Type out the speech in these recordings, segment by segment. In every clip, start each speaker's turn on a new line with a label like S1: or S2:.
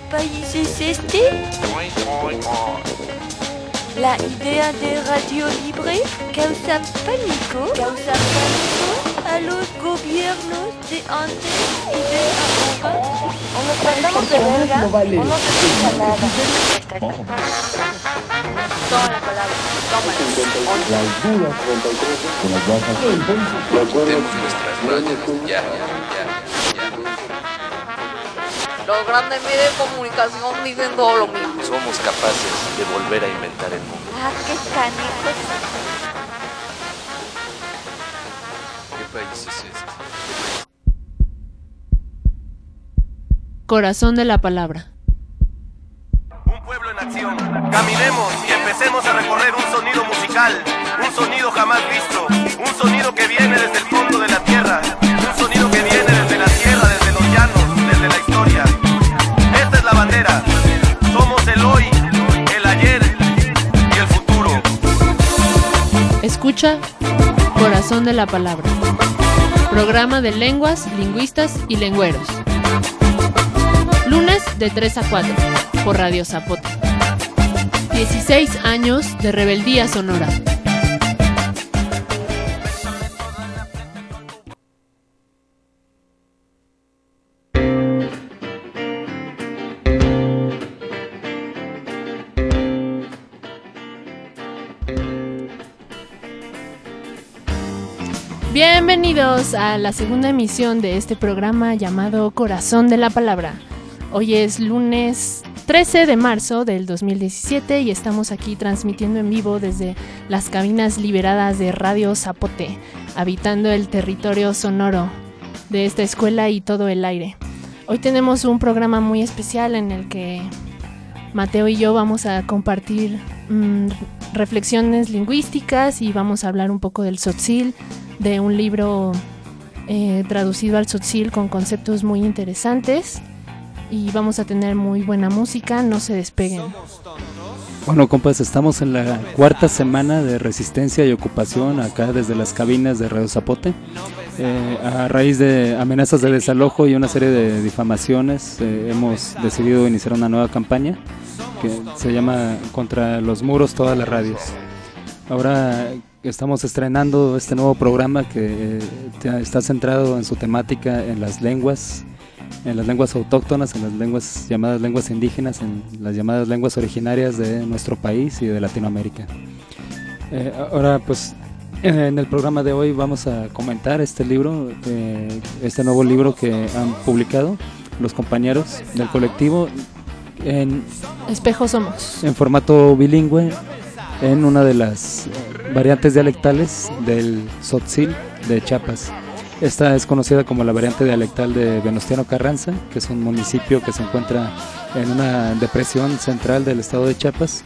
S1: país es este? La idea de Radio Libre causa pánico a los gobiernos de antes y de ahora.
S2: O nos mandamos de verga, o no se escucha nada.
S1: Toma la palabra, tómala.
S3: Quitemos nuestras rayas, ya.
S4: Los grandes medios de comunicación dicen todo lo mismo.
S3: Somos capaces de volver a inventar el mundo.
S1: Ah, qué canijos.
S3: ¿Qué país es este?
S5: Corazón de la palabra.
S6: Un pueblo en acción. Caminemos y empecemos a recorrer un sonido musical, un sonido jamás visto, un sonido que viene desde el fondo de la tierra, un sonido que viene desde la tierra, desde los llanos, desde la historia. Esta es la bandera. Somos el hoy, el ayer y el futuro.
S5: Escucha Corazón de la palabra. Programa de lenguas, lingüistas y lengüeros. Lunes de 3 a 4 por Radio Zapote. 16 años de rebeldía sonora. Bienvenidos a la segunda emisión de este programa llamado Corazón de la Palabra. Hoy es lunes 13 de marzo del 2017 y estamos aquí transmitiendo en vivo desde las cabinas liberadas de Radio Zapote, habitando el territorio sonoro de esta escuela y todo el aire. Hoy tenemos un programa muy especial en el que Mateo y yo vamos a compartir reflexiones lingüísticas y vamos a hablar un poco del tzotzil, de un libro traducido al tzotzil con conceptos muy interesantes. Y vamos a tener muy buena música, no se despeguen.
S7: Bueno, compas, estamos en la cuarta semana de resistencia y ocupación acá desde las cabinas de Radio Zapote. A raíz de amenazas de desalojo y una serie de difamaciones, hemos decidido iniciar una nueva campaña que se llama Contra los muros, todas las radios. Ahora estamos estrenando este nuevo programa que está centrado en su temática en las lenguas autóctonas, en las lenguas llamadas lenguas indígenas, en las llamadas lenguas originarias de nuestro país y de Latinoamérica. Ahora pues en el programa de hoy vamos a comentar este libro, este nuevo libro que han publicado los compañeros del colectivo en
S5: Espejo Somos,
S7: en formato bilingüe, en una de las variantes dialectales del tzotzil de Chiapas. Esta es conocida como la variante dialectal de Venustiano Carranza, que es un municipio que se encuentra en una depresión central del estado de Chiapas,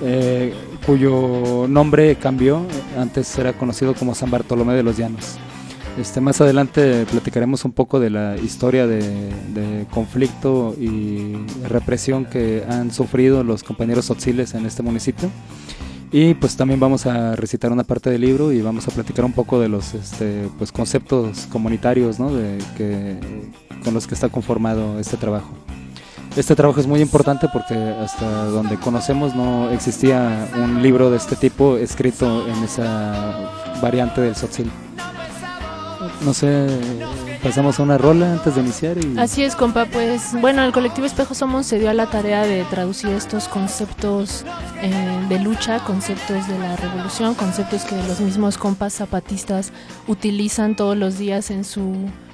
S7: cuyo nombre cambió. Antes era conocido como San Bartolomé de los Llanos. Más adelante platicaremos un poco de la historia de conflicto y represión que han sufrido los compañeros tzotziles en este municipio. Y pues también vamos a recitar una parte del libro y vamos a platicar un poco de los pues conceptos comunitarios, ¿no? Con los que está conformado este trabajo. Este trabajo es muy importante porque hasta donde conocemos no existía un libro de este tipo escrito en esa variante del tzotzil. No sé, pasamos a una rola antes de iniciar.
S5: Así es, compa, pues bueno, el colectivo Espejo Somos se dio a la tarea de traducir estos conceptos de lucha, conceptos de la revolución, conceptos que los mismos compas zapatistas utilizan todos los días en su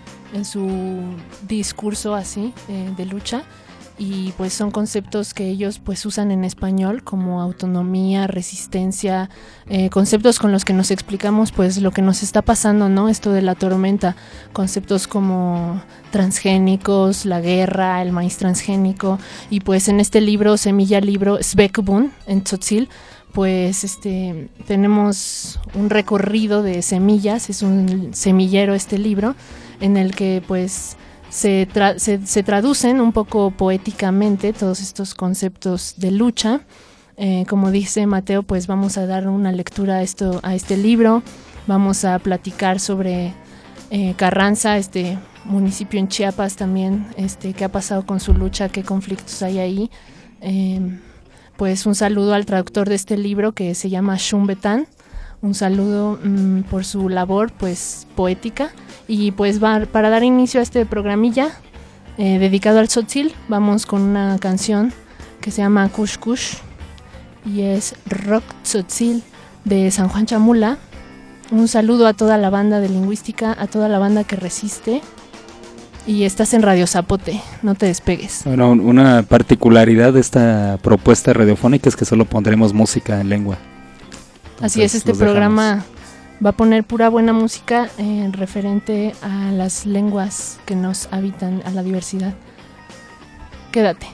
S5: discurso así de lucha. Y pues son conceptos que ellos pues usan en español como autonomía, resistencia, conceptos con los que nos explicamos pues lo que nos está pasando, ¿no? Esto de la tormenta, conceptos como transgénicos, la guerra, el maíz transgénico. Y pues en este libro, Semilla Libro Svekbun en tzotzil, pues tenemos un recorrido de semillas, es un semillero este libro en el que pues se traducen un poco poéticamente todos estos conceptos de lucha. Como dice Mateo, pues vamos a dar una lectura a este libro, vamos a platicar sobre Carranza, este municipio en Chiapas también, qué ha pasado con su lucha, qué conflictos hay ahí. Pues un saludo al traductor de este libro que se llama Shun Betán, un saludo por su labor pues poética. Y pues para dar inicio a este programilla dedicado al tzotzil, vamos con una canción que se llama Kush Kush y es Rock Tzotzil de San Juan Chamula. Un saludo a toda la banda de lingüística, a toda la banda que resiste. Y estás en Radio Zapote, no te despegues.
S7: Bueno, una particularidad de esta propuesta radiofónica es que solo pondremos música en lengua. Entonces,
S5: así es, este programa va a poner pura buena música referente a las lenguas que nos habitan, a la diversidad. Quédate.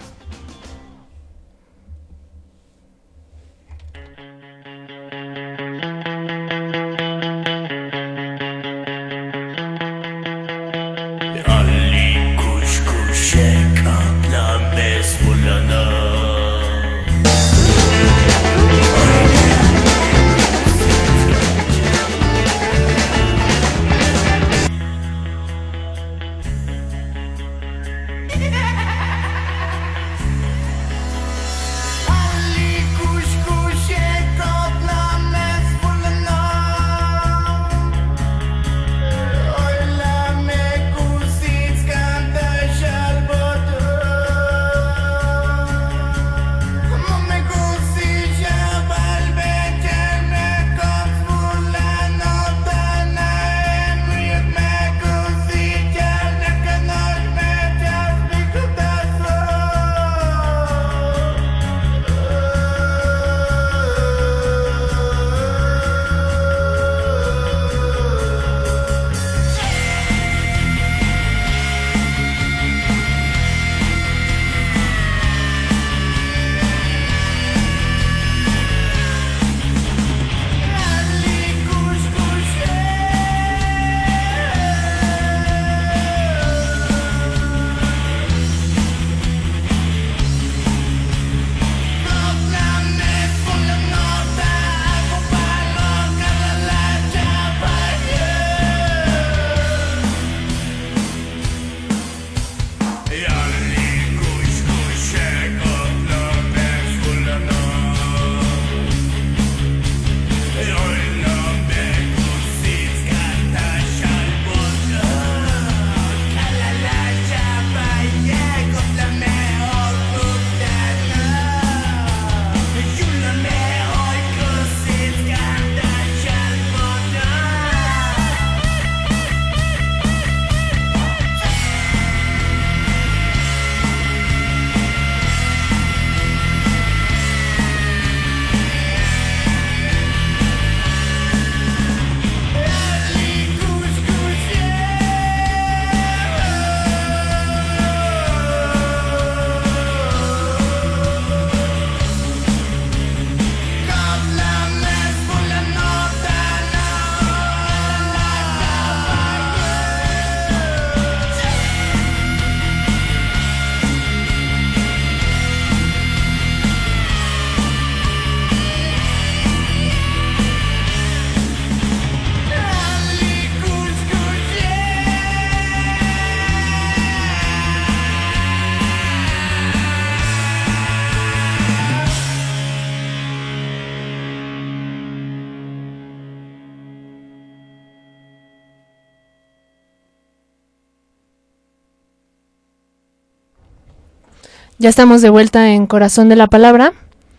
S5: Ya estamos de vuelta en Corazón de la Palabra.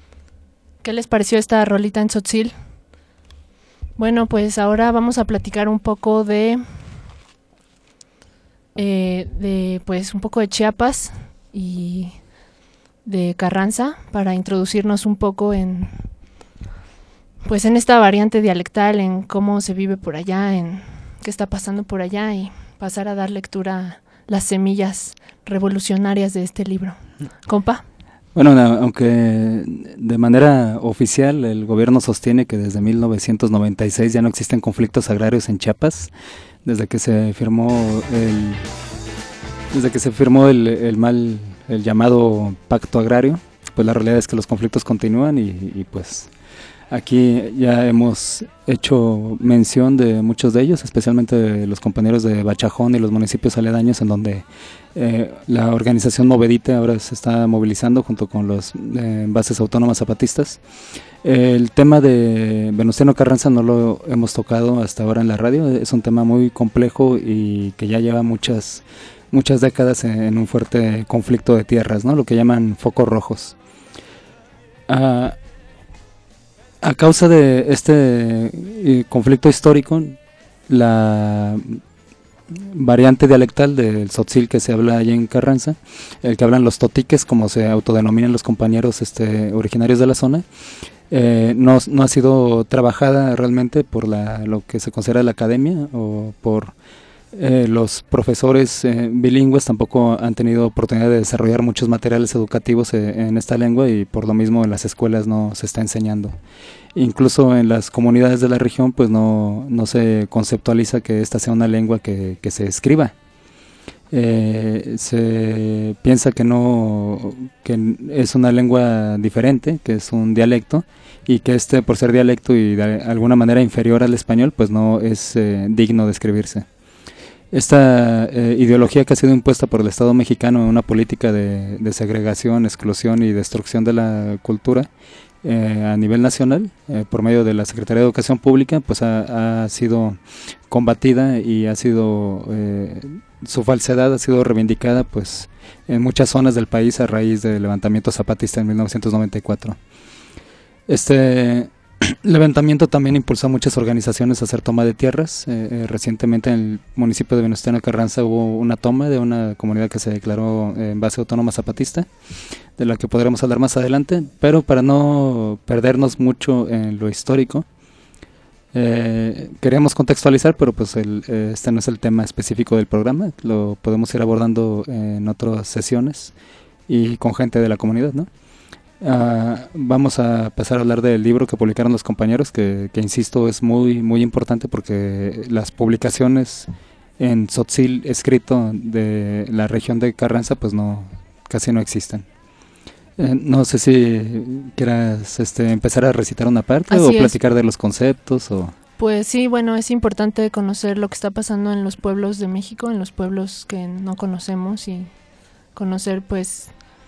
S5: ¿Qué les pareció esta rolita en tzotzil? Bueno, pues ahora vamos a platicar un poco de pues un poco de Chiapas y de Carranza para introducirnos un poco en pues en esta variante dialectal, en cómo se vive por allá, en qué está pasando por allá y pasar a dar lectura a las semillas revolucionarias de este libro. Compa.
S7: Bueno, aunque de manera oficial el gobierno sostiene que desde 1996 ya no existen conflictos agrarios en Chiapas, desde que se firmó el llamado Pacto Agrario, pues la realidad es que los conflictos continúan y pues Aquí ya hemos hecho mención de muchos de ellos, especialmente de los compañeros de Bachajón y los municipios aledaños, en donde la organización Movedite ahora se está movilizando junto con los bases autónomas zapatistas. El tema de Venustiano Carranza no lo hemos tocado hasta ahora en la radio, es un tema muy complejo y que ya lleva muchas décadas en un fuerte conflicto de tierras, ¿no? Lo que llaman focos rojos. A causa de este conflicto histórico, la variante dialectal del tzotzil que se habla allí en Carranza, el que hablan los totiques, como se autodenominan los compañeros originarios de la zona, no ha sido trabajada realmente por lo que se considera la academia o por los profesores bilingües. Tampoco han tenido oportunidad de desarrollar muchos materiales educativos en esta lengua y por lo mismo en las escuelas no se está enseñando. Incluso en las comunidades de la región pues no se conceptualiza que esta sea una lengua que se escriba. Se piensa que es una lengua diferente, que es un dialecto, y que por ser dialecto y de alguna manera inferior al español pues no es digno de escribirse. Esta ideología que ha sido impuesta por el Estado mexicano en una política de segregación, exclusión y destrucción de la cultura a nivel nacional, por medio de la Secretaría de Educación Pública, pues ha sido combatida y su falsedad ha sido reivindicada pues en muchas zonas del país a raíz del levantamiento zapatista en 1994. Este levantamiento también impulsó a muchas organizaciones a hacer toma de tierras. Recientemente en el municipio de Venustiano Carranza hubo una toma de una comunidad que se declaró en base autónoma zapatista, de la que podremos hablar más adelante, pero para no perdernos mucho en lo histórico, queremos contextualizar, pero pues este no es el tema específico del programa, lo podemos ir abordando en otras sesiones y con gente de la comunidad, ¿no? Vamos a empezar a hablar del libro que publicaron los compañeros, que insisto es muy muy importante porque las publicaciones en tzotzil escrito de la región de Carranza pues casi no existen. No sé si quieras empezar a recitar una parte o platicar de los conceptos o...
S5: Pues sí, bueno, es importante conocer lo que está pasando en los pueblos de México, en los pueblos que no conocemos, y conocer pues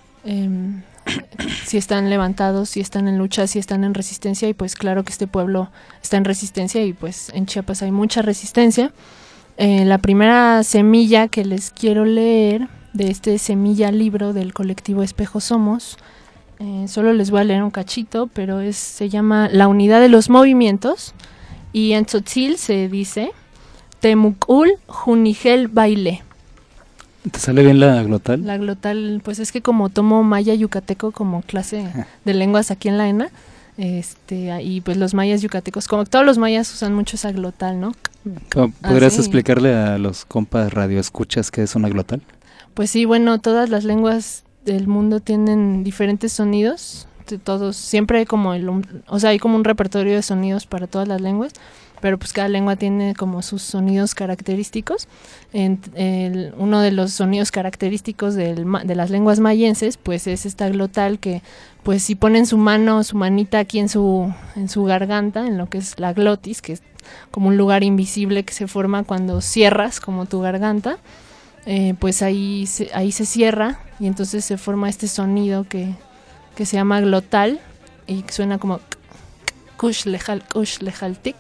S5: si están levantados, si están en lucha, si están en resistencia. Y pues claro que este pueblo está en resistencia y pues en Chiapas hay mucha resistencia. La primera semilla que les quiero leer de este semilla libro del colectivo Espejo Somos, solo les voy a leer un cachito, pero se llama La Unidad de los Movimientos, y en tzotzil se dice Temucul Junigel Baile.
S7: ¿Te sale bien la glotal?
S5: La glotal, pues es que como tomo maya yucateco como clase de lenguas aquí en la ENA, y pues los mayas yucatecos, como todos los mayas usan mucho esa glotal, ¿no?
S7: ¿Podrías explicarle a los compas radioescuchas qué es una glotal?
S5: Pues sí, bueno, todas las lenguas del mundo tienen diferentes sonidos, todos, siempre hay como hay como un repertorio de sonidos para todas las lenguas, pero pues cada lengua tiene como sus sonidos característicos. Uno de los sonidos característicos de las lenguas mayenses pues es esta glotal, que pues si ponen su manita aquí en su garganta, en lo que es la glotis, que es como un lugar invisible que se forma cuando cierras como tu garganta, pues ahí se cierra y entonces se forma este sonido que se llama glotal y que suena como kush lejal tik.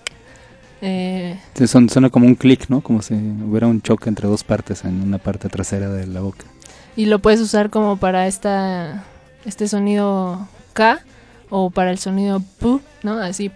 S7: Suena como un clic, ¿no? Como si hubiera un choque entre dos partes en una parte trasera de la boca.
S5: Y lo puedes usar como para este sonido K, o para el sonido P, ¿no? Así,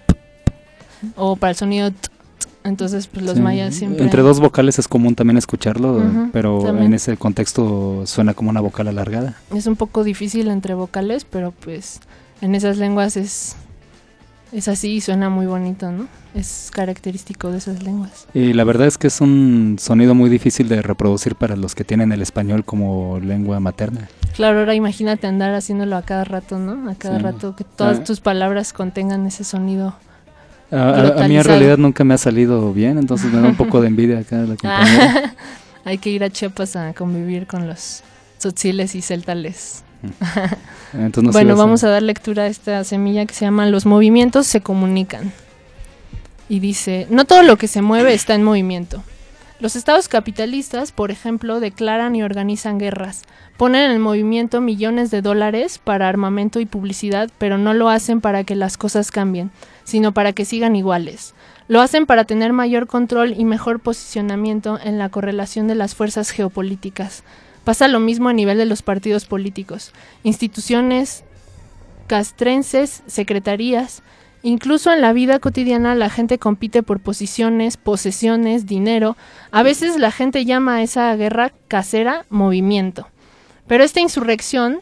S5: o para el sonido T. Entonces, pues los mayas siempre...
S7: Entre dos vocales es común también escucharlo, pero
S5: también.
S7: En ese contexto suena como una vocal alargada.
S5: Es un poco difícil entre vocales, pero pues en esas lenguas es así y suena muy bonito, ¿no? Es característico de esas lenguas. Y
S7: la verdad es que es un sonido muy difícil de reproducir para los que tienen el español como lengua materna.
S5: Claro, ahora imagínate andar haciéndolo a cada rato, ¿no? A cada rato que todas tus palabras contengan ese sonido.
S7: A mí en realidad nunca me ha salido bien, entonces me da un poco de envidia acá la compañera.
S5: Hay que ir a Chiapas a convivir con los tzotziles y celtales.
S7: Entonces no
S5: bueno, vamos a dar lectura a esta semilla que se llama Los movimientos se comunican. Y dice, no todo lo que se mueve está en movimiento. Los estados capitalistas, por ejemplo, declaran y organizan guerras, ponen en movimiento millones de dólares para armamento y publicidad, pero no lo hacen para que las cosas cambien, sino para que sigan iguales. Lo hacen para tener mayor control y mejor posicionamiento en la correlación de las fuerzas geopolíticas. Pasa lo mismo a nivel de los partidos políticos, instituciones castrenses, secretarías. Incluso en la vida cotidiana la gente compite por posiciones, posesiones, dinero. A veces la gente llama a esa guerra casera movimiento. Pero esta insurrección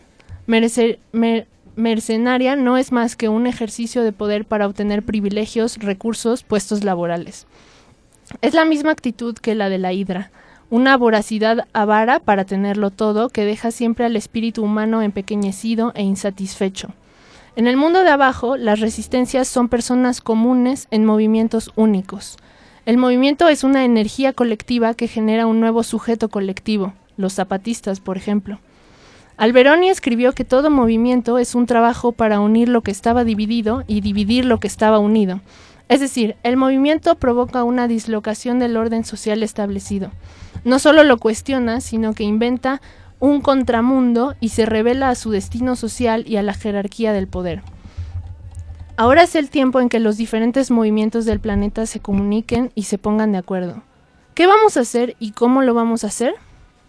S5: mercenaria no es más que un ejercicio de poder para obtener privilegios, recursos, puestos laborales. Es la misma actitud que la de la hidra, una voracidad avara para tenerlo todo que deja siempre al espíritu humano empequeñecido e insatisfecho. En el mundo de abajo, las resistencias son personas comunes en movimientos únicos. El movimiento es una energía colectiva que genera un nuevo sujeto colectivo, los zapatistas, por ejemplo. Alberoni escribió que todo movimiento es un trabajo para unir lo que estaba dividido y dividir lo que estaba unido. Es decir, el movimiento provoca una dislocación del orden social establecido. No solo lo cuestiona, sino que inventa un contramundo y se revela a su destino social y a la jerarquía del poder. Ahora es el tiempo en que los diferentes movimientos del planeta se comuniquen y se pongan de acuerdo. ¿Qué vamos a hacer y cómo lo vamos a hacer?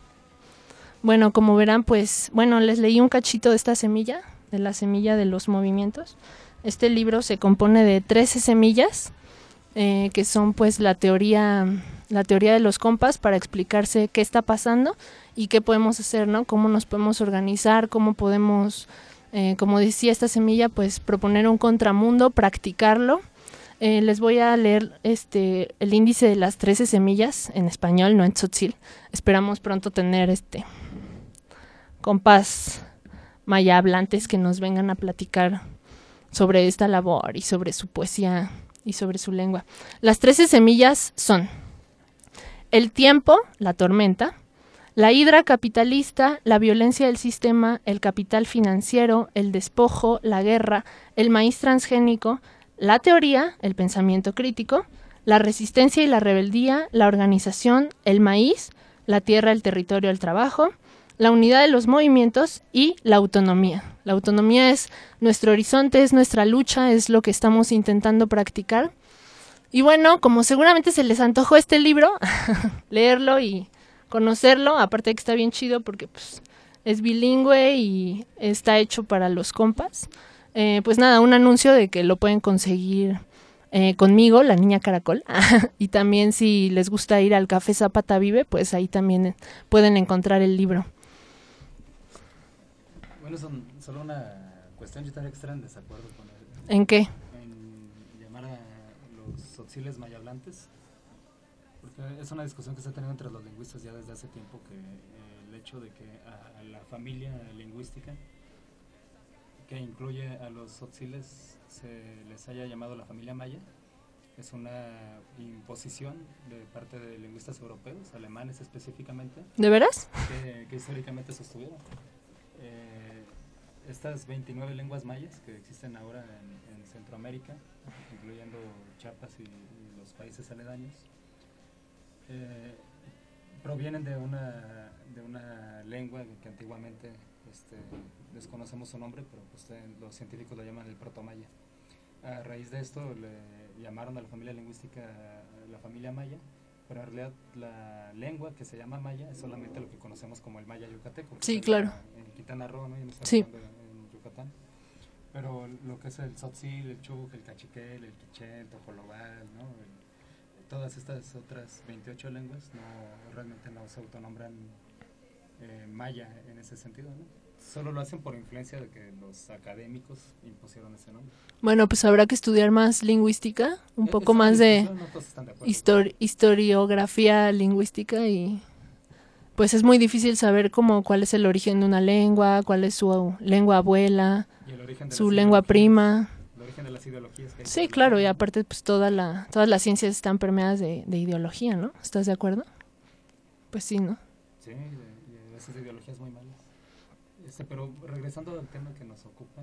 S5: Bueno, como verán, les leí un cachito de esta semilla, de la semilla de los movimientos. Este libro se compone de 13 semillas, que son pues la teoría de los compas para explicarse qué está pasando y qué podemos hacer, ¿no? Cómo nos podemos organizar, cómo podemos, como decía esta semilla, pues proponer un contramundo, practicarlo. Les voy a leer el índice de las 13 semillas en español, no en tzotzil. Esperamos pronto tener compas maya hablantes que nos vengan a platicar sobre esta labor y sobre su poesía y sobre su lengua. Las 13 semillas son el tiempo, la tormenta, la hidra capitalista, la violencia del sistema, el capital financiero, el despojo, la guerra, el maíz transgénico, la teoría, el pensamiento crítico, la resistencia y la rebeldía, la organización, el maíz, la tierra, el territorio, el trabajo, la unidad de los movimientos y la autonomía. La autonomía es nuestro horizonte, es nuestra lucha, es lo que estamos intentando practicar. Y bueno, como seguramente se les antojó este libro, leerlo y conocerlo, aparte de que está bien chido porque pues, es bilingüe y está hecho para los compas. Pues nada, un anuncio de que lo pueden conseguir conmigo, la Niña Caracol. Y también si les gusta ir al Café Zapata Vive, pues ahí también pueden encontrar el libro.
S7: Bueno, solo una cuestión, yo estaría extra en desacuerdo con él.
S5: ¿En qué?
S7: En llamar a los tzotziles mayablantes, porque es una discusión que se ha tenido entre los lingüistas ya desde hace tiempo, que el hecho de que a la familia lingüística, que incluye a los tzotziles, se les haya llamado la familia maya, es una imposición de parte de lingüistas europeos, alemanes específicamente.
S5: ¿De veras?
S7: Que históricamente sostuvieron. Estas 29 lenguas mayas que existen ahora en Centroamérica, incluyendo Chiapas y los países aledaños, provienen de una lengua que antiguamente desconocemos su nombre, pero pues, los científicos lo llaman el protomaya. A raíz de esto le llamaron a la familia lingüística la familia maya, pero en realidad la lengua que se llama maya es solamente lo que conocemos como el maya yucateco.
S5: Sí, claro.
S7: En Quintana Roo, ¿no? Y
S5: sí.
S7: En Yucatán. Pero lo que es el tzotzil, el chuc, el cachiquel, el quiché, el tojolobal, ¿no? Todas estas otras 28 lenguas realmente no se autonombran maya en ese sentido, ¿no? Solo lo hacen por influencia de que los académicos impusieron ese nombre.
S5: Bueno, pues habrá que estudiar más lingüística, un poco más de historiografía lingüística y pues es muy difícil saber cuál es el origen de una lengua, cuál es su lengua abuela, su lengua prima.
S7: El origen de las ideologías.
S5: Sí, claro, y aparte pues todas las ciencias están permeadas de ideología, ¿no? ¿Estás de acuerdo? Pues sí, ¿no?
S7: Sí, y a veces de ideologías muy malas. Pero regresando al tema que nos ocupa,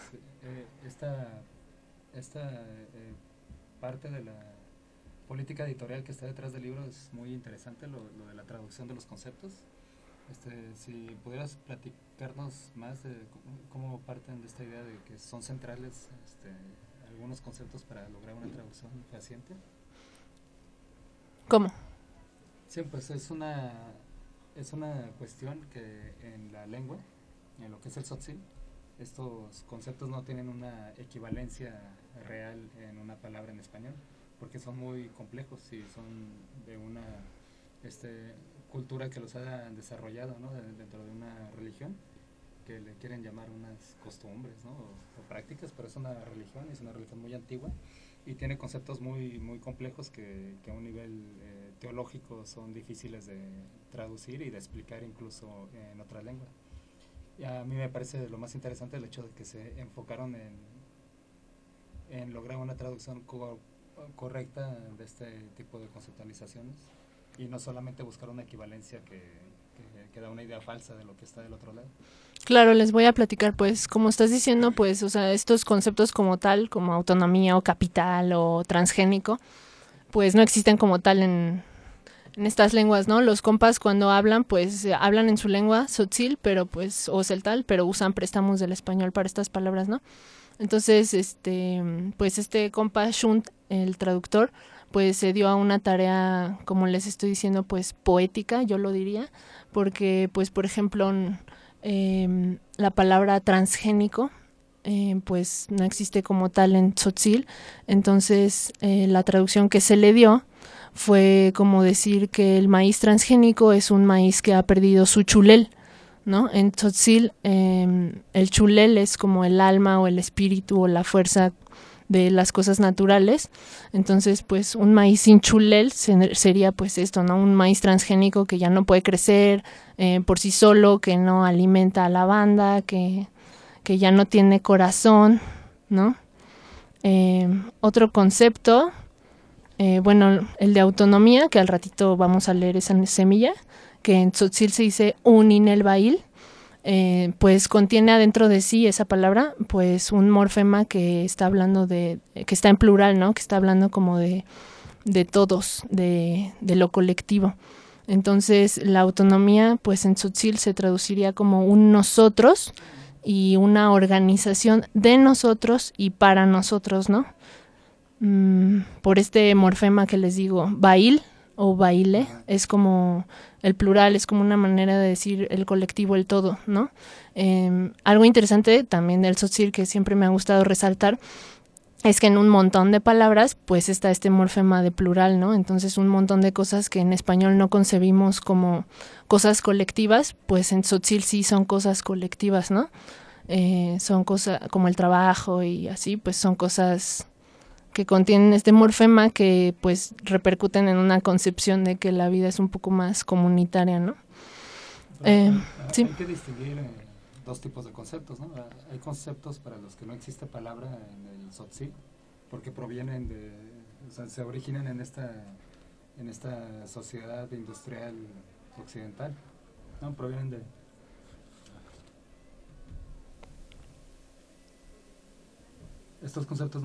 S7: esta parte de la política editorial que está detrás del libro es muy interesante, lo de la traducción de los conceptos. Si pudieras platicarnos más de cómo parten de esta idea de que son centrales algunos conceptos para lograr una traducción fehaciente.
S5: ¿Cómo?
S7: Sí, pues es una cuestión que en la lengua, en lo que es el tzotzil, estos conceptos no tienen una equivalencia real en una palabra en español, porque son muy complejos y son de una cultura que los ha desarrollado, ¿no? Dentro de una religión, que le quieren llamar unas costumbres, ¿no? o prácticas, pero es una religión muy antigua y tiene conceptos muy, muy complejos que a un nivel teológico son difíciles de traducir y de explicar incluso en otra lengua. Y a mí me parece lo más interesante el hecho de que se enfocaron en lograr una traducción correcta de este tipo de conceptualizaciones y no solamente buscar una equivalencia que da una idea falsa de lo que está del otro lado.
S5: Claro, les voy a platicar, pues, como estás diciendo, pues, o sea, estos conceptos como tal, como autonomía o capital o transgénico, pues no existen como tal en estas lenguas, ¿no? Los compas cuando hablan, pues, hablan en su lengua tzotzil, pero pues, o celtal, pero usan préstamos del español para estas palabras, ¿no? Entonces, pues, compa Shunt, el traductor, pues se dio a una tarea, como les estoy diciendo, pues poética, yo lo diría, porque, pues, por ejemplo, la palabra transgénico, pues no existe como tal en tzotzil, entonces la traducción que se le dio fue como decir que el maíz transgénico es un maíz que ha perdido su chulel, ¿no? En tzotzil el chulel es como el alma o el espíritu o la fuerza de las cosas naturales, entonces pues un maíz sin chulel sería pues esto, ¿no? Un maíz transgénico que ya no puede crecer por sí solo, que no alimenta a la banda, que ya no tiene corazón, ¿no? Otro concepto, bueno, el de autonomía, que al ratito vamos a leer esa semilla, que en tzotzil se dice uninelbail, pues contiene adentro de sí esa palabra, pues un morfema que está hablando que está en plural, ¿no? Que está hablando como de todos, de lo colectivo. Entonces, la autonomía, pues en tzotzil se traduciría como un nosotros y una organización de nosotros y para nosotros, ¿no? Por este morfema que les digo, bail o baile, es como el plural, es como una manera de decir el colectivo, el todo, ¿no? Algo interesante también del tzotzil que siempre me ha gustado resaltar es que en un montón de palabras pues está este morfema de plural, ¿no? Entonces un montón de cosas que en español no concebimos como cosas colectivas, pues en tzotzil sí son cosas colectivas, ¿no? Son cosas como el trabajo y así, pues son cosas que contienen este morfema que pues repercuten en una concepción de que la vida es un poco más comunitaria, ¿no? Sí.
S7: Hay que distinguir dos tipos de conceptos, ¿no? Hay conceptos para los que no existe palabra en el tzotzil, porque provienen o sea, se originan en esta sociedad industrial occidental, ¿no? Provienen de... Estos conceptos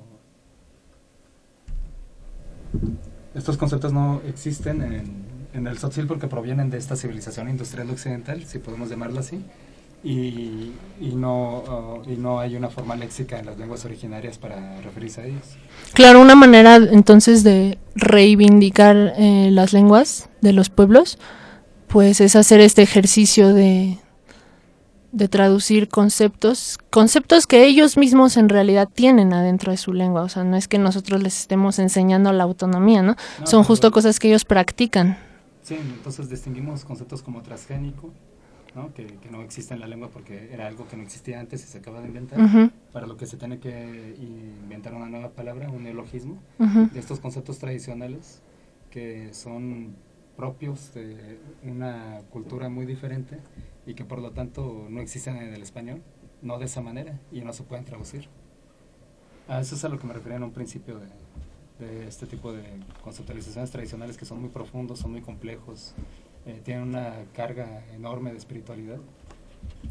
S7: no existen en el tzotzil porque provienen de esta civilización industrial occidental, si podemos llamarlo así, y no hay una forma léxica en las lenguas originarias para referirse a ellos.
S5: Claro, una manera entonces de reivindicar las lenguas de los pueblos, pues es hacer este ejercicio de traducir conceptos que ellos mismos en realidad tienen adentro de su lengua, o sea, no es que nosotros les estemos enseñando la autonomía, ¿no? Son justo cosas que ellos practican.
S7: Sí, entonces distinguimos conceptos como transgénico, ¿no? Que no existe en la lengua porque era algo que no existía antes y se acaba de inventar, para lo que se tiene que inventar una nueva palabra, un neologismo, de estos conceptos tradicionales que son propios de una cultura muy diferente y que por lo tanto no existen en el español, no de esa manera, y no se pueden traducir. A eso es a lo que me refería en un principio de este tipo de conceptualizaciones tradicionales que son muy profundos, son muy complejos, tienen una carga enorme de espiritualidad.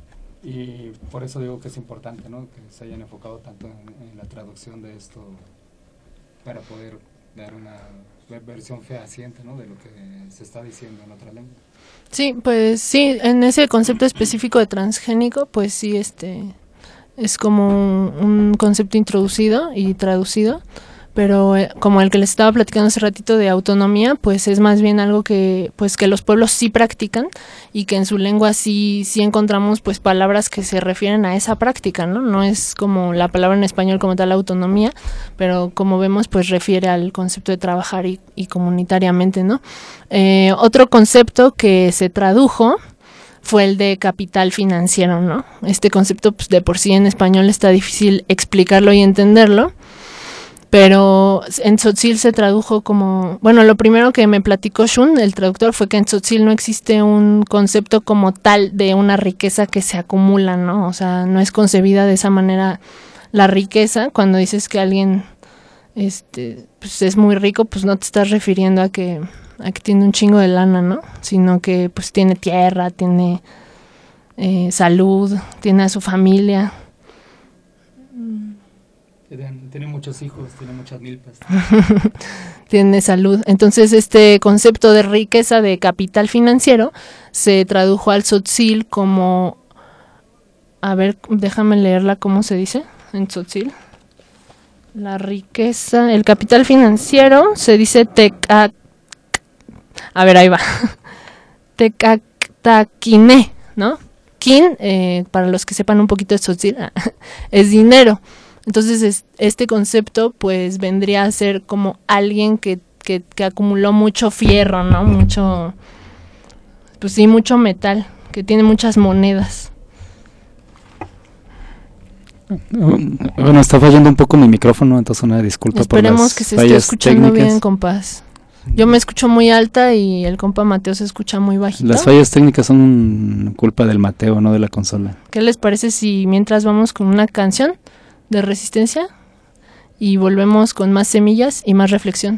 S7: Y por eso digo que es importante, ¿no?, que se hayan enfocado tanto en la traducción de esto para poder dar una versión fehaciente, ¿no?, de lo que se está diciendo en otra lengua.
S5: Sí, pues sí, en ese concepto específico de transgénico, pues sí, es como un concepto introducido y traducido, pero como el que les estaba platicando hace ratito de autonomía, pues es más bien algo que los pueblos sí practican y que en su lengua sí encontramos pues palabras que se refieren a esa práctica, ¿no? No es como la palabra en español como tal autonomía, pero como vemos pues refiere al concepto de trabajar y comunitariamente, ¿no? Otro concepto que se tradujo fue el de capital financiero, ¿no? Este concepto pues de por sí en español está difícil explicarlo y entenderlo, pero en tzotzil se tradujo como, bueno, lo primero que me platicó Shun, el traductor, fue que en tzotzil no existe un concepto como tal de una riqueza que se acumula, ¿no? O sea, no es concebida de esa manera la riqueza. Cuando dices que alguien pues es muy rico, pues no te estás refiriendo a que tiene un chingo de lana, ¿no? Sino que pues tiene tierra, tiene salud, tiene a su familia.
S7: Tiene muchos hijos, tiene muchas milpas.
S5: Tiene salud. Entonces este concepto de riqueza, de capital financiero, se tradujo al tzotzil como, a ver, déjame leerla cómo se dice en tzotzil. La riqueza, el capital financiero se dice a ver, ahí va. Tecactaquiné, ¿no? Kin, para los que sepan un poquito de tzotzil, es dinero. Entonces este concepto pues vendría a ser como alguien que acumuló mucho fierro, ¿no? Mucho, pues sí, mucho metal, que tiene muchas monedas.
S7: Bueno, está fallando un poco mi micrófono, entonces una disculpa.
S5: Esperemos
S7: por las
S5: que se esté escuchando técnicas. Bien, compas. Yo me escucho muy alta y el compa Mateo se escucha muy bajito.
S7: Las fallas técnicas son culpa del Mateo, no de la consola.
S5: ¿Qué les parece si mientras vamos con una canción de Resistencia y volvemos con más semillas y más reflexión?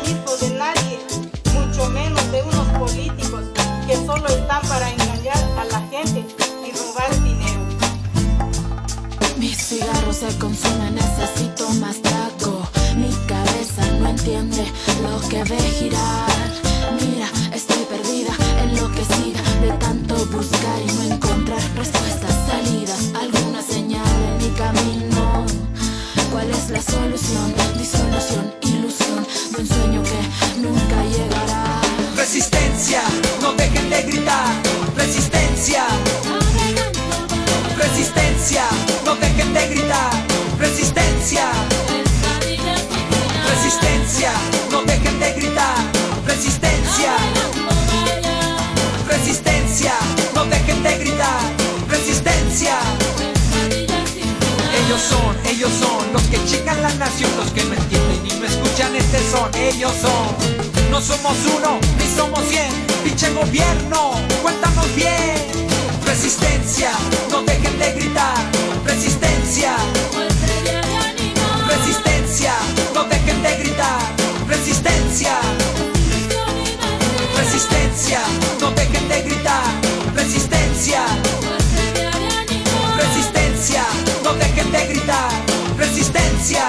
S8: hijo de nadie, mucho menos de unos políticos que solo están para engañar a la gente y robar dinero.
S9: Mis cigarros se consumen, necesito más taco. Mi cabeza no entiende lo que ve girar. Mira, estoy perdida, enloquecida de tanto buscar y no encontrar respuestas, salidas, alguna señal en mi camino. ¿Cuál es la solución? Disolución, ilusión de un sueño que nunca llegará.
S10: Resistencia, no dejen de gritar. Resistencia. Resistencia, no dejen de gritar. Resistencia. Resistencia, no dejen de gritar. Resistencia. Resistencia, no dejen de gritar. Resistencia. Ellos son los que checan la nación, los que no entienden y no escuchan este son. Ellos son, no somos uno, ni somos 100. Pinche gobierno, cuéntanos bien. Resistencia, no dejen de gritar. Resistencia. Resistencia, no dejen de gritar. Resistencia. Resistencia, no dejen de gritar. Resistencia. Resistencia, no dejen de gritar. Resistencia.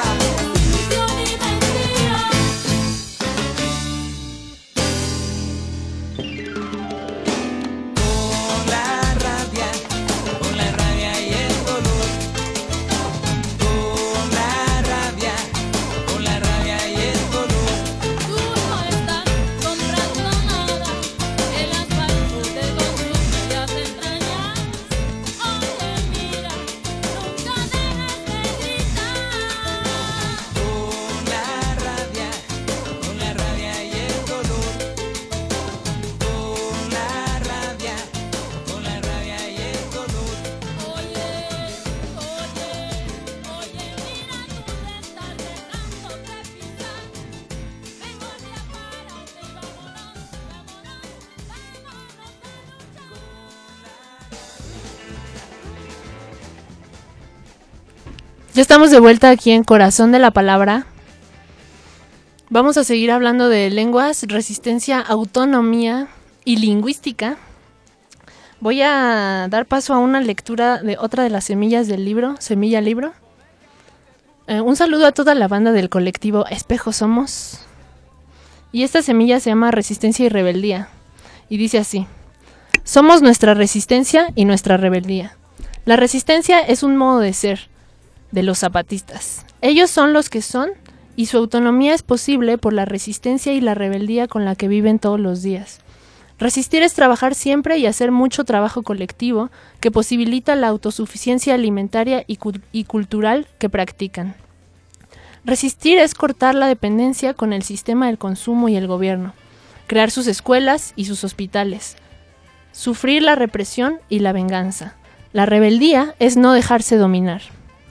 S5: Ya estamos de vuelta aquí en Corazón de la Palabra. Vamos a seguir hablando de lenguas, resistencia, autonomía y lingüística. Voy a dar paso a una lectura de otra de las semillas del libro, Semilla Libro. Un saludo a toda la banda del colectivo Espejo Somos. Y esta semilla se llama Resistencia y Rebeldía. Y dice así: somos nuestra resistencia y nuestra rebeldía. La resistencia es un modo de ser de los zapatistas. Ellos son los que son, y su autonomía es posible por la resistencia y la rebeldía con la que viven todos los días. Resistir es trabajar siempre y hacer mucho trabajo colectivo que posibilita la autosuficiencia alimentaria y cultural que practican. Resistir es cortar la dependencia con el sistema del consumo y el gobierno, crear sus escuelas y sus hospitales, sufrir la represión y la venganza. La rebeldía es no dejarse dominar.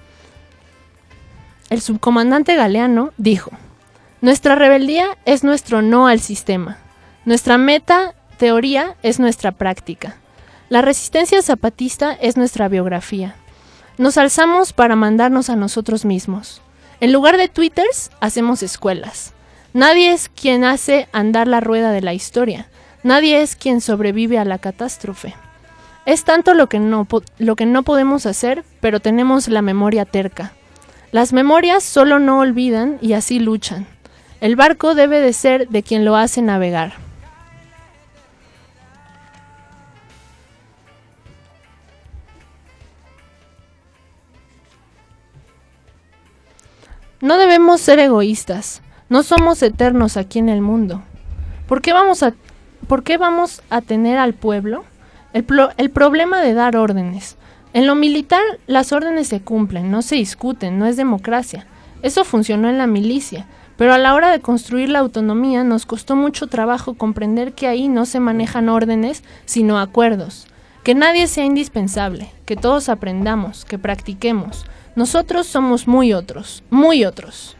S5: El subcomandante Galeano dijo: nuestra rebeldía es nuestro no al sistema. Nuestra meta teoría es nuestra práctica. La resistencia zapatista es nuestra biografía. Nos alzamos para mandarnos a nosotros mismos. En lugar de twitters, hacemos escuelas. Nadie es quien hace andar la rueda de la historia. Nadie es quien sobrevive a la catástrofe. Es tanto lo que no podemos hacer, pero tenemos la memoria terca. Las memorias solo no olvidan y así luchan. El barco debe de ser de quien lo hace navegar. No debemos ser egoístas. No somos eternos aquí en el mundo. ¿Por qué vamos a tener al pueblo el problema de dar órdenes? En lo militar, las órdenes se cumplen, no se discuten, no es democracia. Eso funcionó en la milicia, pero a la hora de construir la autonomía nos costó mucho trabajo comprender que ahí no se manejan órdenes, sino acuerdos. Que nadie sea indispensable, que todos aprendamos, que practiquemos. Nosotros somos muy otros, muy otros.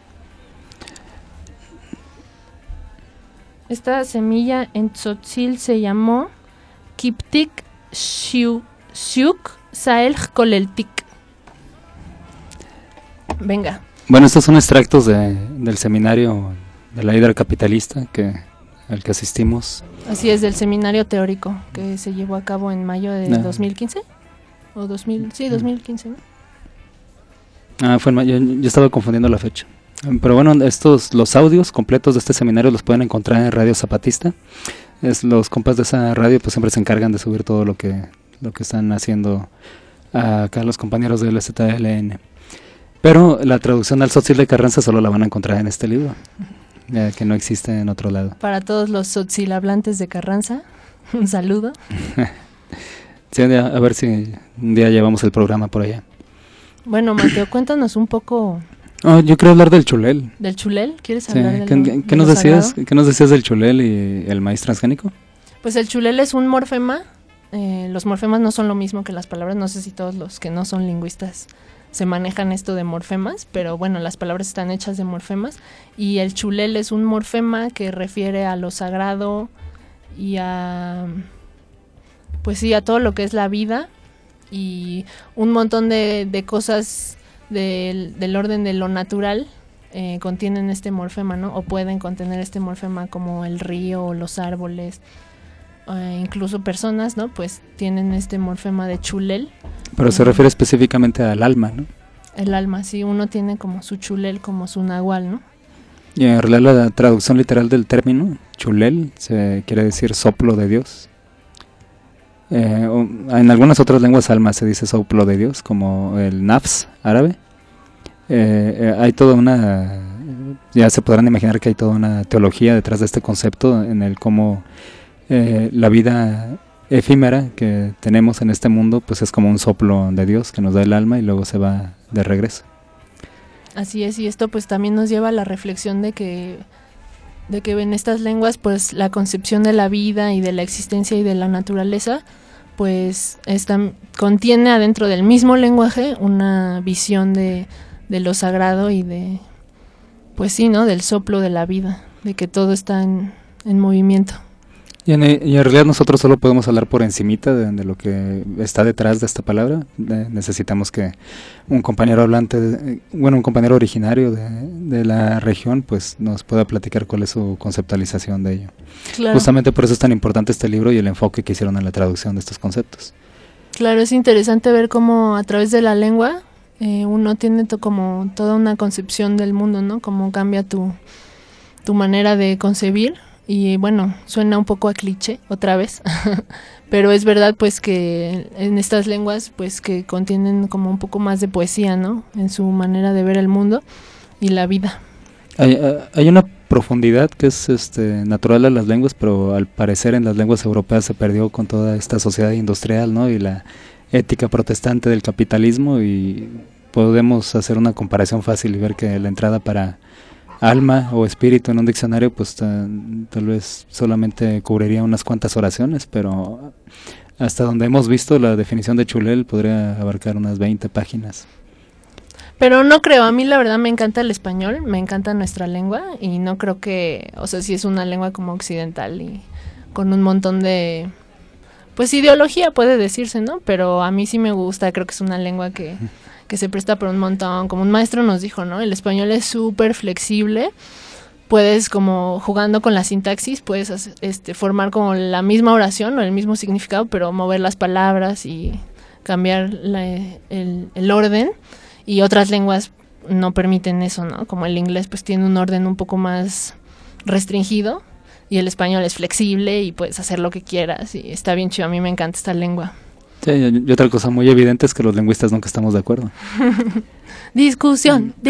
S5: Esta semilla en tzotzil se llamó Kiptik Shiuk Sael Koleltik. Venga.
S7: Bueno, estos son extractos del seminario la hidra capitalista al que asistimos.
S5: Así es, del seminario teórico que se llevó a cabo en mayo de 2015. O 2015, ¿no?
S7: Fue en mayo, yo estaba confundiendo la fecha. Pero bueno, los audios completos de este seminario los pueden encontrar en Radio Zapatista. Los compas de esa radio pues siempre se encargan de subir todo lo que están haciendo acá los compañeros del ZLN. Pero la traducción al Tzotzil de Carranza solo la van a encontrar en este libro, que no existe en otro lado.
S5: Para todos los Tzotzil hablantes de Carranza, un saludo.
S7: Sí, a ver si un día llevamos el programa por allá.
S5: Bueno, Mateo, cuéntanos un poco.
S7: Yo quiero hablar del chulel.
S5: ¿Del chulel? ¿Quieres hablar
S7: ¿Qué nos decías? ¿Qué nos decías del chulel y el maíz transgénico?
S5: Pues el chulel es un morfema. Los morfemas no son lo mismo que las palabras. No sé si todos los que no son lingüistas se manejan esto de morfemas, pero bueno, las palabras están hechas de morfemas. Y el chulel es un morfema que refiere a lo sagrado y a todo lo que es la vida y un montón de cosas del orden de lo natural contienen este morfema, ¿no? O pueden contener este morfema, como el río o los árboles, incluso personas, ¿no? Pues tienen este morfema de chulel.
S7: Pero se refiere específicamente al alma, ¿no?
S5: El alma, sí, uno tiene como su chulel, como su nahual, ¿no?
S7: Y en realidad la traducción literal del término chulel se quiere decir soplo de Dios. En algunas otras lenguas alma se dice soplo de Dios, como el nafs árabe. Hay toda ya se podrán imaginar que hay toda una teología detrás de este concepto, en el cómo la vida efímera que tenemos en este mundo pues es como un soplo de Dios que nos da el alma y luego se va de regreso.
S5: Así es, y esto pues también nos lleva a la reflexión de que en estas lenguas pues la concepción de la vida y de la existencia y de la naturaleza pues contiene adentro del mismo lenguaje una visión de lo sagrado y de, pues sí, ¿no? Del soplo de la vida, de que todo está en movimiento.
S7: Y en realidad nosotros solo podemos hablar por encimita de lo que está detrás de esta palabra. Necesitamos que un compañero hablante, un compañero originario de la región, pues nos pueda platicar cuál es su conceptualización de ello. Claro. Justamente por eso es tan importante este libro y el enfoque que hicieron en la traducción de estos conceptos.
S5: Claro, es interesante ver cómo a través de la lengua uno tiene como toda una concepción del mundo, ¿no? Cómo cambia tu manera de concebir. Y bueno, suena un poco a cliché otra vez, pero es verdad pues que en estas lenguas pues que contienen como un poco más de poesía, ¿no? En su manera de ver el mundo y la vida.
S7: Hay una profundidad que es natural a las lenguas, pero al parecer en las lenguas europeas se perdió con toda esta sociedad industrial, ¿no? Y la ética protestante del capitalismo, y podemos hacer una comparación fácil y ver que la entrada para alma o espíritu en un diccionario pues tal vez solamente cubriría unas cuantas oraciones, pero hasta donde hemos visto la definición de chulel podría abarcar unas 20 páginas.
S5: Pero no creo, a mí la verdad me encanta el español, me encanta nuestra lengua y no creo que, o sea, sí es una lengua como occidental y con un montón de, pues ideología puede decirse, ¿no? Pero a mí sí me gusta, creo que es una lengua que se presta por un montón, como un maestro nos dijo, ¿no? El español es súper flexible, puedes como jugando con la sintaxis, puedes formar como la misma oración o el mismo significado, pero mover las palabras y cambiar el orden, y otras lenguas no permiten eso, ¿no? Como el inglés pues tiene un orden un poco más restringido y el español es flexible y puedes hacer lo que quieras y está bien chido, a mí me encanta esta lengua.
S7: Sí, y otra cosa muy evidente es que los lingüistas nunca estamos de acuerdo.
S5: Discusión.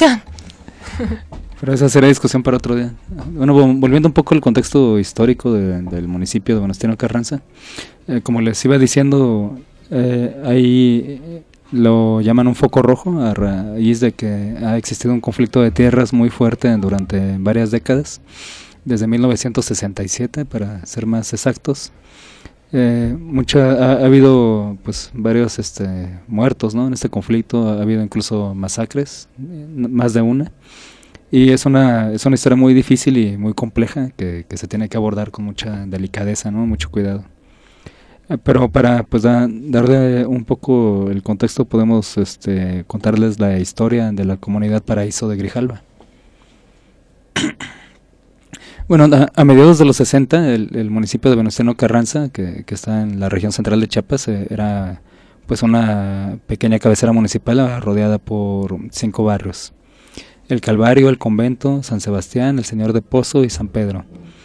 S7: Pero esa será discusión para otro día. Bueno, volviendo un poco al contexto histórico del municipio de Venustiano Carranza, como les iba diciendo, ahí lo llaman un foco rojo a raíz de que ha existido un conflicto de tierras muy fuerte durante varias décadas, desde 1967 para ser más exactos. Ha habido pues varios muertos, ¿no? En este conflicto ha habido incluso masacres, más de una, y es una historia muy difícil y muy compleja que se tiene que abordar con mucha delicadeza, ¿no? Mucho cuidado. Pero para pues darle un poco el contexto podemos contarles la historia de la comunidad Paraíso de Grijalva. Bueno, a mediados de los 60, el municipio de Venustiano Carranza, que está en la región central de Chiapas, era pues una pequeña cabecera municipal rodeada por 5 barrios: el Calvario, el Convento, San Sebastián, el Señor de Pozo y San Pedro.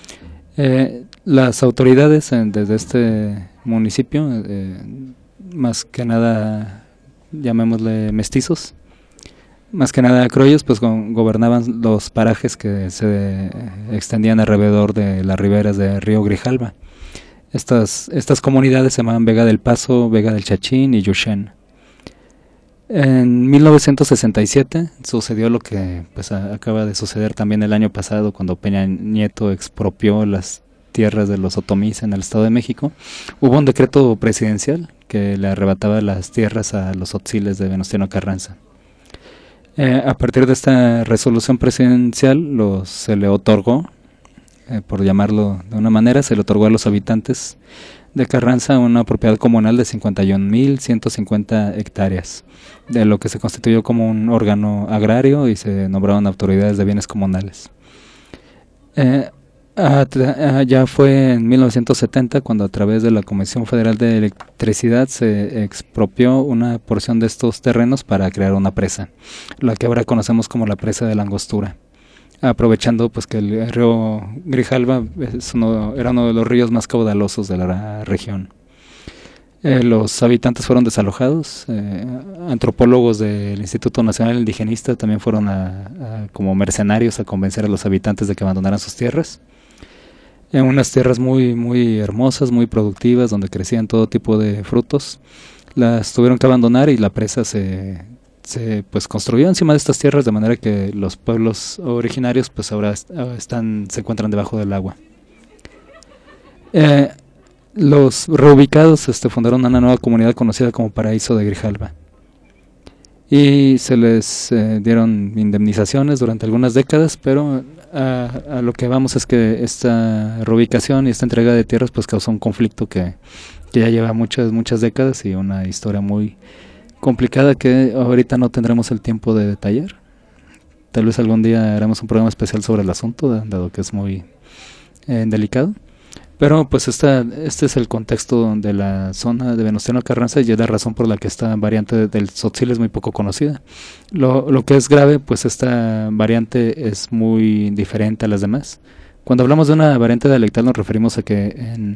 S7: Las autoridades desde este municipio, más que nada, llamémosle mestizos, más que nada criollos, pues gobernaban los parajes que se extendían alrededor de las riberas del río Grijalva. Estas comunidades se llamaban Vega del Paso, Vega del Chachín y Yushén. En 1967 sucedió lo que pues acaba de suceder también el año pasado, cuando Peña Nieto expropió las tierras de los otomís en el Estado de México. Hubo un decreto presidencial que le arrebataba las tierras a los otziles de Venustiano Carranza. A partir de esta resolución presidencial se le otorgó, por llamarlo de una manera, se le otorgó a los habitantes de Carranza una propiedad comunal de 51.150 hectáreas, de lo que se constituyó como un órgano agrario y se nombraron autoridades de bienes comunales. Ya fue en 1970 cuando, a través de la Comisión Federal de Electricidad, se expropió una porción de estos terrenos para crear una presa, la que ahora conocemos como la presa de la Angostura, aprovechando pues que el río Grijalva era uno de los ríos más caudalosos de la región. Los habitantes fueron desalojados. Antropólogos del Instituto Nacional Indigenista también fueron como mercenarios a convencer a los habitantes de que abandonaran sus tierras. En unas tierras muy, muy hermosas, muy productivas, donde crecían todo tipo de frutos, las tuvieron que abandonar y la presa se construyó encima de estas tierras, de manera que los pueblos originarios pues ahora se encuentran debajo del agua. Los reubicados fundaron una nueva comunidad conocida como Paraíso de Grijalva, y se les dieron indemnizaciones durante algunas décadas, pero a lo que vamos es que esta reubicación y esta entrega de tierras pues causó un conflicto que ya lleva muchas décadas y una historia muy complicada que ahorita no tendremos el tiempo de detallar. Tal vez algún día haremos un programa especial sobre el asunto, dado que es muy delicado. Pero pues este es el contexto de la zona de Venustiano Carranza, y es la razón por la que esta variante del tzotzil es muy poco conocida. Lo que es grave, pues esta variante es muy diferente a las demás. Cuando hablamos de una variante dialectal nos referimos a que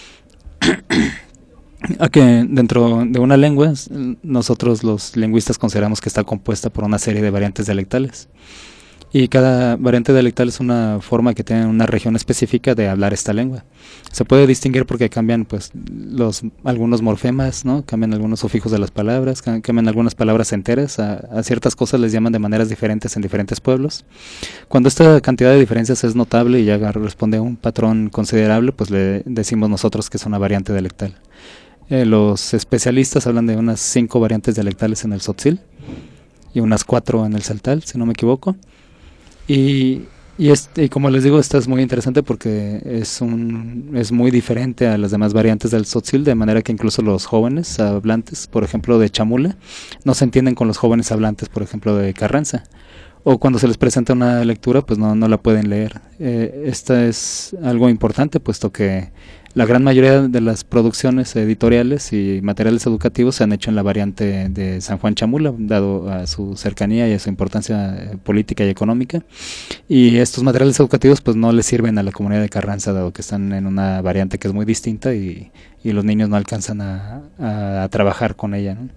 S7: dentro de una lengua, nosotros los lingüistas consideramos que está compuesta por una serie de variantes dialectales. Y cada variante dialectal es una forma que tiene una región específica de hablar esta lengua. Se puede distinguir porque cambian pues algunos morfemas, ¿no? Cambian algunos sufijos de las palabras, cambian algunas palabras enteras. A ciertas cosas les llaman de maneras diferentes en diferentes pueblos. Cuando esta cantidad de diferencias es notable y ya responde a un patrón considerable, pues le decimos nosotros que es una variante dialectal. Los especialistas hablan de unas 5 variantes dialectales en el tzotzil y unas 4 en el tzeltal, si no me equivoco. Y como les digo, esta es muy interesante porque es muy diferente a las demás variantes del tzotzil, de manera que incluso los jóvenes hablantes, por ejemplo, de chamula, no se entienden con los jóvenes hablantes, por ejemplo, de Carranza. O cuando se les presenta una lectura, pues no la pueden leer. Esta es algo importante, puesto que la gran mayoría de las producciones editoriales y materiales educativos se han hecho en la variante de San Juan Chamula, dado a su cercanía y a su importancia política y económica. Y estos materiales educativos pues no les sirven a la comunidad de Carranza, dado que están en una variante que es muy distinta y los niños no alcanzan a trabajar con ella, ¿no?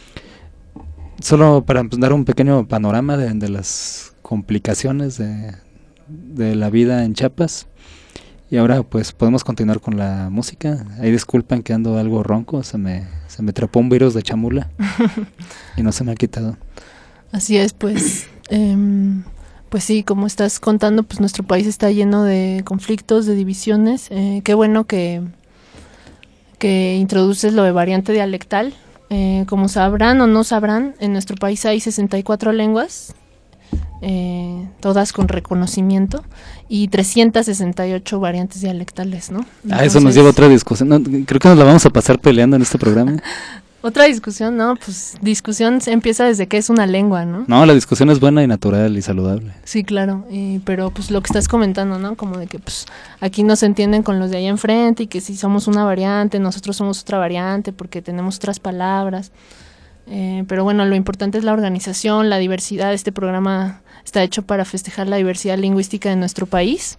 S7: Solo para dar un pequeño panorama de las complicaciones de la vida en Chiapas. Y ahora pues podemos continuar con la música. Ahí disculpen que ando algo ronco, se me trepó un virus de chamula y no se me ha quitado.
S5: Así es, pues sí, como estás contando, pues nuestro país está lleno de conflictos, de divisiones. Qué bueno que introduces lo de variante dialectal. Como sabrán o no sabrán, en nuestro país hay 64 lenguas, todas con reconocimiento, y 368 variantes dialectales, ¿no? Entonces,
S7: eso nos lleva a otra discusión. No, creo que nos la vamos a pasar peleando en este programa.
S5: Otra discusión, ¿no? Pues discusión se empieza desde que es una lengua, ¿no?
S7: No, la discusión es buena y natural y saludable.
S5: Sí, claro, pero pues lo que estás comentando, ¿no? Como de que pues aquí no se entienden con los de allá enfrente y que si somos una variante, nosotros somos otra variante porque tenemos otras palabras. Pero bueno, lo importante es la organización, la diversidad. Este programa está hecho para festejar la diversidad lingüística de nuestro país.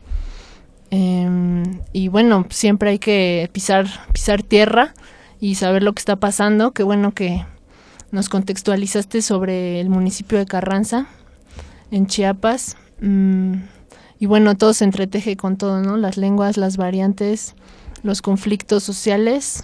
S5: Y bueno, siempre hay que pisar tierra y saber lo que está pasando. Qué bueno que nos contextualizaste sobre el municipio de Carranza, en Chiapas. Y bueno, todo se entreteje con todo, ¿no? Las lenguas, las variantes, los conflictos sociales.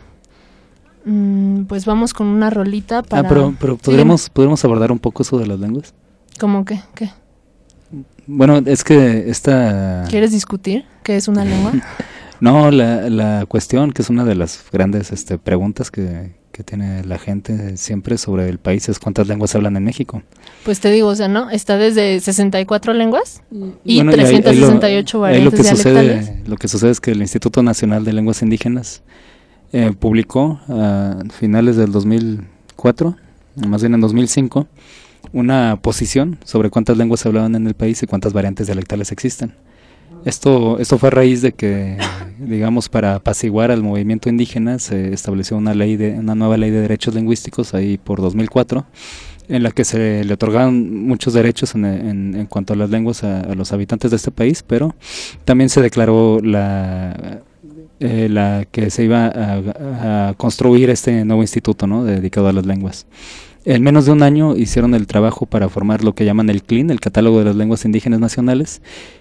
S5: Pues vamos con una rolita para...
S7: pero ¿podríamos abordar un poco eso de las lenguas?
S5: ¿Cómo qué? ¿Qué?
S7: Bueno, es que esta...
S5: ¿Quieres discutir qué es una lengua?
S7: No, la cuestión, que es una de las grandes preguntas que tiene la gente siempre sobre el país, es cuántas lenguas se hablan en México.
S5: Pues te digo, o sea, ¿no? Está desde 64 lenguas y
S7: bueno,
S5: 368 variantes dialectales.
S7: Lo que sucede es que el Instituto Nacional de Lenguas Indígenas publicó a finales del 2004, más bien en 2005, una posición sobre cuántas lenguas se hablaban en el país y cuántas variantes dialectales existen. Esto fue a raíz de que, digamos, para apaciguar al movimiento indígena se estableció una nueva ley de derechos lingüísticos ahí por 2004, en la que se le otorgaban muchos derechos en cuanto a las lenguas a los habitantes de este país, pero también se declaró la que se iba a construir este nuevo instituto, ¿no?, dedicado a las lenguas. En menos de un año hicieron el trabajo para formar lo que llaman el CLIN, el Catálogo de las Lenguas Indígenas Nacionales,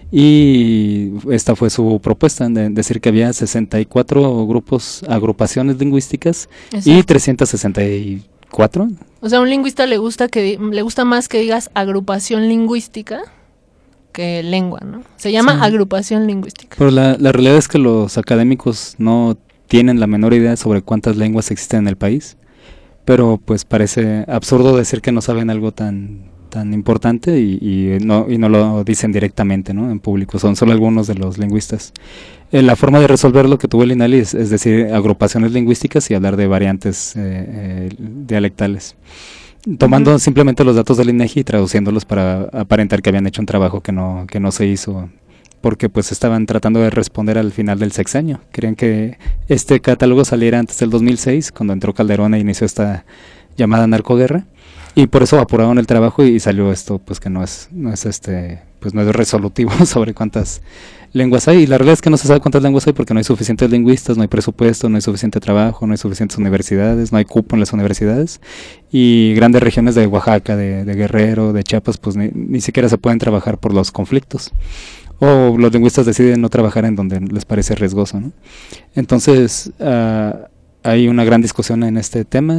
S7: y esta fue su propuesta, de decir que había 64 agrupaciones lingüísticas. Exacto. Y 364.
S5: O sea, a un lingüista le gusta más que digas agrupación lingüística que lengua, ¿no? Se llama agrupación lingüística.
S7: Pero la realidad es que los académicos no tienen la menor idea sobre cuántas lenguas existen en el país. Pero pues parece absurdo decir que no saben algo tan importante y no lo dicen directamente, ¿no?, en público. Son solo algunos de los lingüistas. La forma de resolverlo que tuvo el INALI es decir agrupaciones lingüísticas y hablar de variantes dialectales, tomando simplemente los datos del INEGI y traduciéndolos para aparentar que habían hecho un trabajo que no se hizo, porque pues estaban tratando de responder al final del sexenio. Querían que este catálogo saliera antes del 2006, cuando entró Calderón e inició esta llamada narcoguerra, y por eso apuraron el trabajo y salió esto, pues que no es resolutivo sobre cuántas lenguas hay. Y la realidad es que no se sabe cuántas lenguas hay porque no hay suficientes lingüistas, no hay presupuesto, no hay suficiente trabajo, no hay suficientes universidades, no hay cupo en las universidades, y grandes regiones de Oaxaca, de Guerrero, de Chiapas, pues ni siquiera se pueden trabajar por los conflictos. O los lingüistas deciden no trabajar en donde les parece riesgoso, ¿no? Entonces, hay una gran discusión en este tema.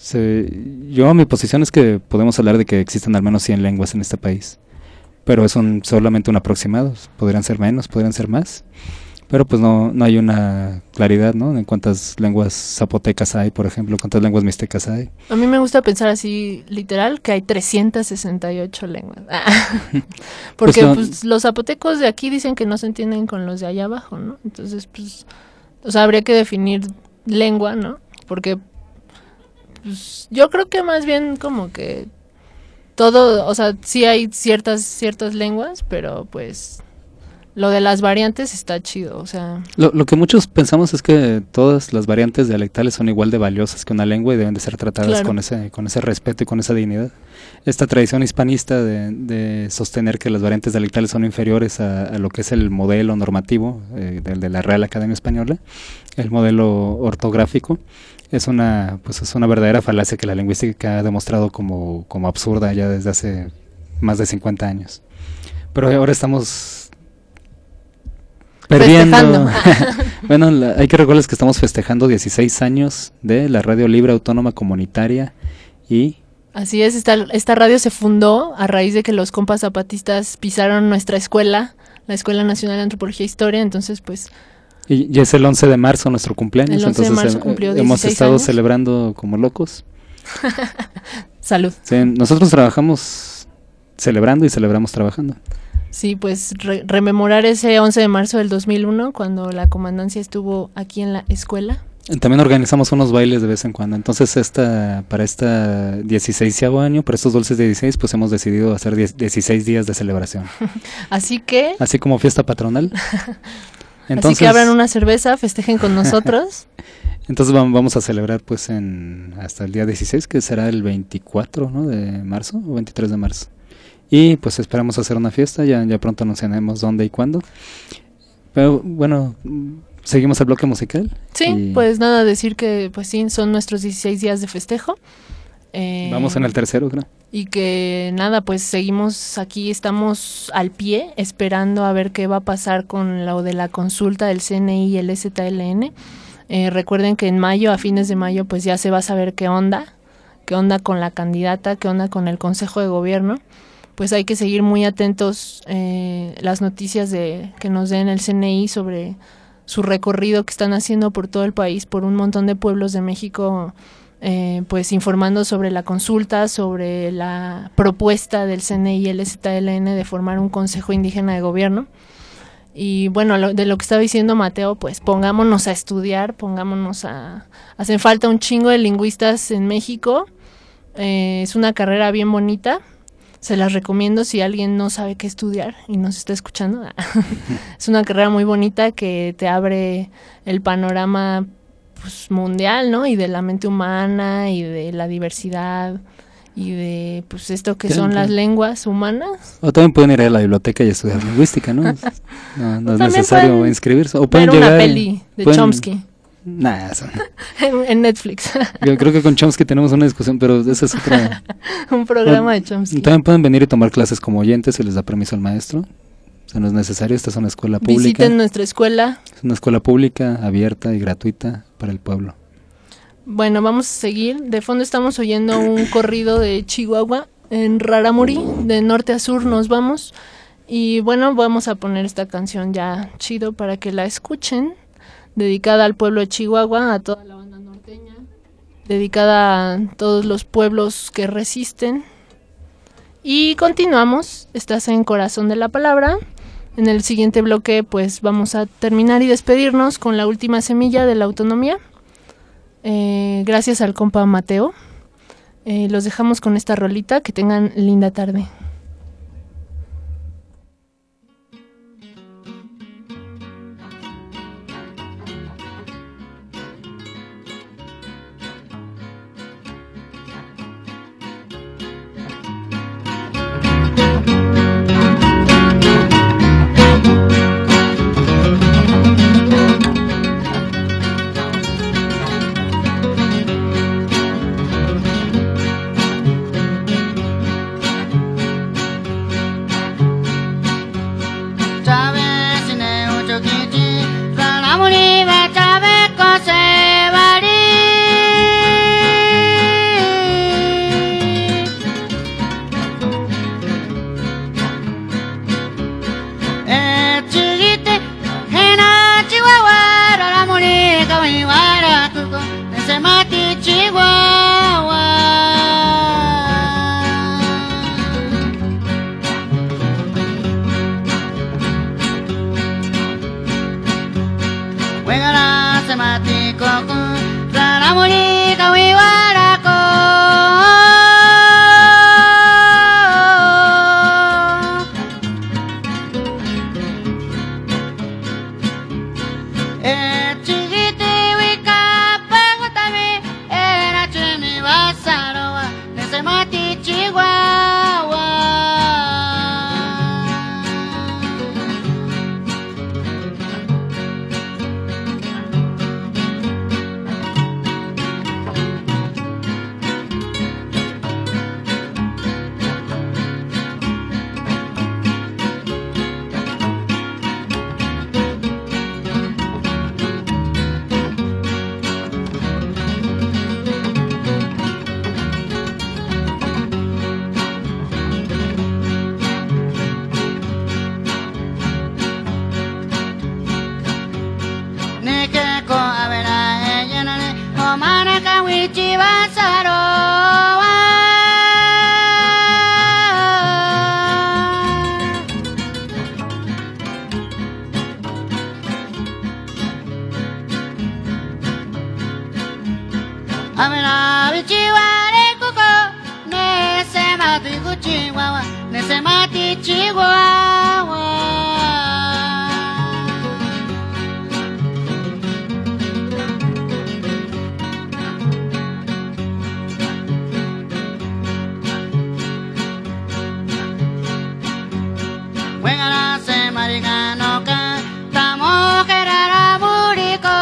S7: Mi posición es que podemos hablar de que existen al menos 100 lenguas en este país, pero es solamente un aproximado. Podrían ser menos, podrían ser más, pero pues no hay una claridad, ¿no?, en cuántas lenguas zapotecas hay, por ejemplo, cuántas lenguas mixtecas hay.
S5: A mí me gusta pensar así, literal, que hay 368 lenguas. Porque pues los zapotecos de aquí dicen que no se entienden con los de allá abajo, ¿no? Entonces, pues, o sea, habría que definir lengua, ¿no? Porque pues, yo creo que más bien como que todo, o sea, sí hay ciertas lenguas, pero pues lo de las variantes está chido, o sea...
S7: Lo que muchos pensamos es que todas las variantes dialectales son igual de valiosas que una lengua y deben de ser tratadas con ese respeto y con esa dignidad. Esta tradición hispanista de sostener que las variantes dialectales son inferiores a lo que es el modelo normativo de la Real Academia Española, el modelo ortográfico, es una verdadera falacia que la lingüística ha demostrado como absurda ya desde hace más de 50 años. Pero ahora estamos perdiendo. Bueno, hay que recordarles que estamos festejando 16 años de la Radio Libre Autónoma Comunitaria y...
S5: Así es, esta radio se fundó a raíz de que los compas zapatistas pisaron nuestra escuela, la Escuela Nacional de Antropología e Historia, entonces pues...
S7: Y es el 11 de marzo nuestro cumpleaños,
S5: el 11 de marzo cumplió 16
S7: hemos estado
S5: años.
S7: Celebrando como locos.
S5: Salud.
S7: Sí, nosotros trabajamos celebrando y celebramos trabajando.
S5: Sí, pues rememorar ese 11 de marzo del 2001, cuando la comandancia estuvo aquí en la escuela,
S7: También organizamos unos bailes de vez en cuando. Entonces para esta 16º año, para estos dulces de 16, pues hemos decidido hacer 16 días de celebración.
S5: Así que...
S7: Así como fiesta patronal.
S5: Entonces, así que abran una cerveza, festejen con nosotros.
S7: Entonces vamos a celebrar pues hasta el día 16, que será el 24, ¿no? de marzo o 23 de marzo. Y pues esperamos hacer una fiesta, ya pronto anunciaremos dónde y cuándo. Pero bueno, seguimos el bloque musical.
S5: Sí, pues nada, decir que pues sí, son nuestros 16 días de festejo.
S7: Vamos en el tercero, creo.
S5: Y que nada, pues seguimos aquí, estamos al pie, esperando a ver qué va a pasar con lo de la consulta del CNI y el ZLN. Recuerden que en mayo, a fines de mayo, pues ya se va a saber qué onda con la candidata, qué onda con el Consejo de Gobierno. Pues hay que seguir muy atentos las noticias que nos den el CNI sobre su recorrido que están haciendo por todo el país, por un montón de pueblos de México, pues informando sobre la consulta, sobre la propuesta del CNI y el ZLN de formar un Consejo Indígena de Gobierno. Y bueno, de lo que estaba diciendo Mateo, pues pongámonos a estudiar, hacen falta un chingo de lingüistas en México, es una carrera bien bonita, se las recomiendo si alguien no sabe qué estudiar y nos está escuchando. Es una carrera muy bonita que te abre el panorama pues, mundial, ¿no? Y de la mente humana y de la diversidad y de pues esto que son las lenguas humanas.
S7: O también pueden ir a la biblioteca y estudiar lingüística, ¿no? No es necesario inscribirse. O
S5: pueden llegar, una peli de Chomsky.
S7: Nah, eso
S5: no. en Netflix.
S7: Yo creo que con Chomsky tenemos una discusión, pero esa es otra.
S5: Un programa de Chomsky.
S7: También pueden venir y tomar clases como oyentes si les da permiso el maestro. O sea, no es necesario, esta es una escuela pública.
S5: Visiten nuestra escuela.
S7: Es una escuela pública, abierta y gratuita para el pueblo.
S5: Bueno, vamos a seguir. De fondo estamos oyendo un corrido de Chihuahua en Rarámuri, de norte a sur nos vamos. Y bueno, vamos a poner esta canción ya chido para que la escuchen, dedicada al pueblo de Chihuahua, a toda la banda norteña, dedicada a todos los pueblos que resisten. Y continuamos, estás en Corazón de la Palabra. En el siguiente bloque pues vamos a terminar y despedirnos con la última semilla de la autonomía. Gracias al compa Mateo. Los dejamos con esta rolita. Que tengan linda tarde.
S11: Amena bichiware kuko nesema tikuchiwawa nesema tichiwawa. Wengana se marigano ka tamo kerara buriko.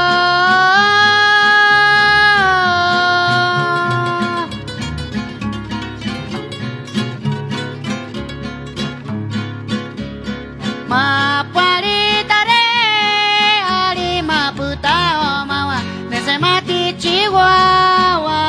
S11: Ma paritare ari ma puta o mawa nese mati chihuahua.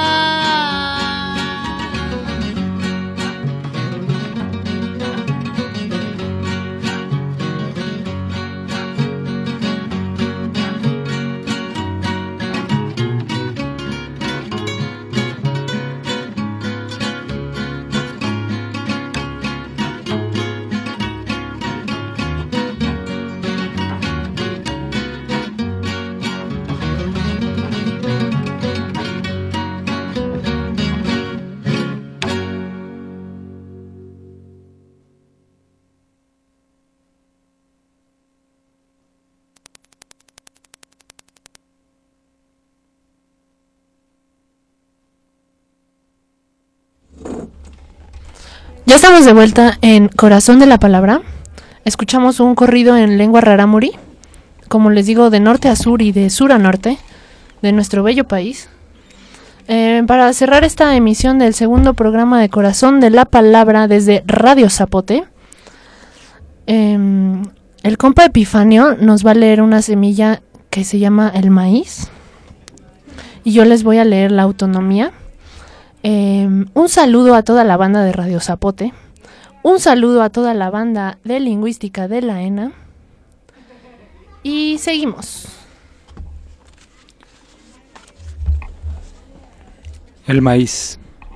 S5: Ya estamos de vuelta en Corazón de la Palabra. Escuchamos un corrido en lengua rarámuri, como les digo, de norte a sur y de sur a norte, de nuestro bello país. Para cerrar esta emisión del segundo programa de Corazón de la Palabra desde Radio Zapote, el compa Epifanio nos va a leer una semilla que se llama el maíz, y yo les voy a leer la autonomía. Un saludo a toda la banda de Radio Zapote, un saludo a toda la banda de lingüística de la ENA, y seguimos.
S7: El maíz.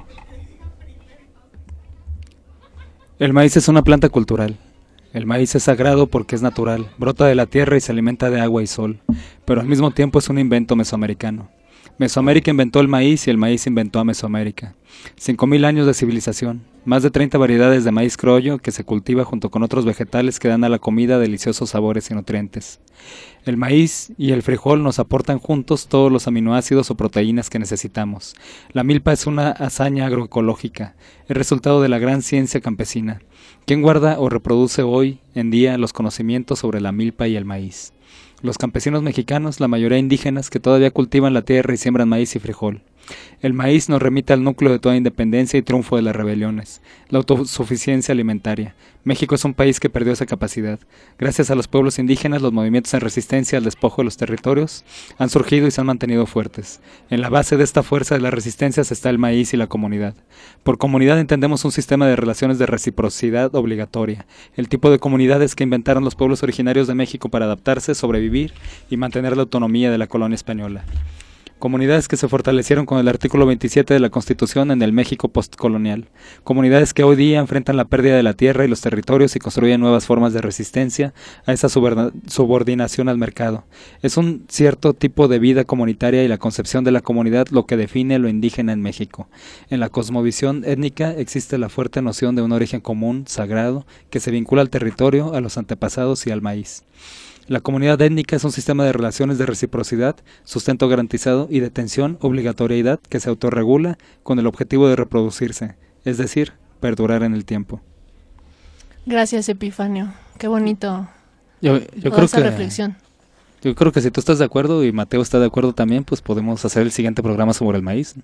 S7: El maíz es una planta cultural. El maíz es sagrado porque es natural, brota de la tierra y se alimenta de agua y sol, pero al mismo tiempo es un invento mesoamericano. Mesoamérica inventó el maíz y el maíz inventó a Mesoamérica. 5.000 años de civilización, más de 30 variedades de maíz criollo que se cultiva junto con otros vegetales que dan a la comida deliciosos sabores y nutrientes. El maíz y el frijol nos aportan juntos todos los aminoácidos o proteínas que necesitamos. La milpa es una hazaña agroecológica, el resultado de la gran ciencia campesina. ¿Quién guarda o reproduce hoy en día los conocimientos sobre la milpa y el maíz? Los campesinos mexicanos, la mayoría indígenas, que todavía cultivan la tierra y siembran maíz y frijol. El maíz nos remite al núcleo de toda independencia y triunfo de las rebeliones, la autosuficiencia alimentaria. México es un país que perdió esa capacidad. Gracias a los pueblos indígenas, los movimientos en resistencia al despojo de los territorios han surgido y se han mantenido fuertes. En la base de esta fuerza de las resistencias está el maíz y la comunidad. Por comunidad entendemos un sistema de relaciones de reciprocidad obligatoria, el tipo de comunidades que inventaron los pueblos originarios de México para adaptarse, sobrevivir y mantener la autonomía de la colonia española. Comunidades que se fortalecieron con el artículo 27 de la Constitución en el México postcolonial. Comunidades que hoy día enfrentan la pérdida de la tierra y los territorios y construyen nuevas formas de resistencia a esa subordinación al mercado. Es un cierto tipo de vida comunitaria y la concepción de la comunidad lo que define lo indígena en México. En la cosmovisión étnica existe la fuerte noción de un origen común, sagrado, que se vincula al territorio, a los antepasados y al maíz. La comunidad étnica es un sistema de relaciones de reciprocidad, sustento garantizado y de tensión, obligatoriedad que se autorregula con el objetivo de reproducirse, es decir, perdurar en el tiempo.
S5: Gracias, Epifanio. Qué bonito.
S7: Yo creo
S5: esa
S7: que
S5: reflexión.
S7: Yo creo que si tú estás de acuerdo y Mateo está de acuerdo también, pues podemos hacer el siguiente programa sobre el maíz.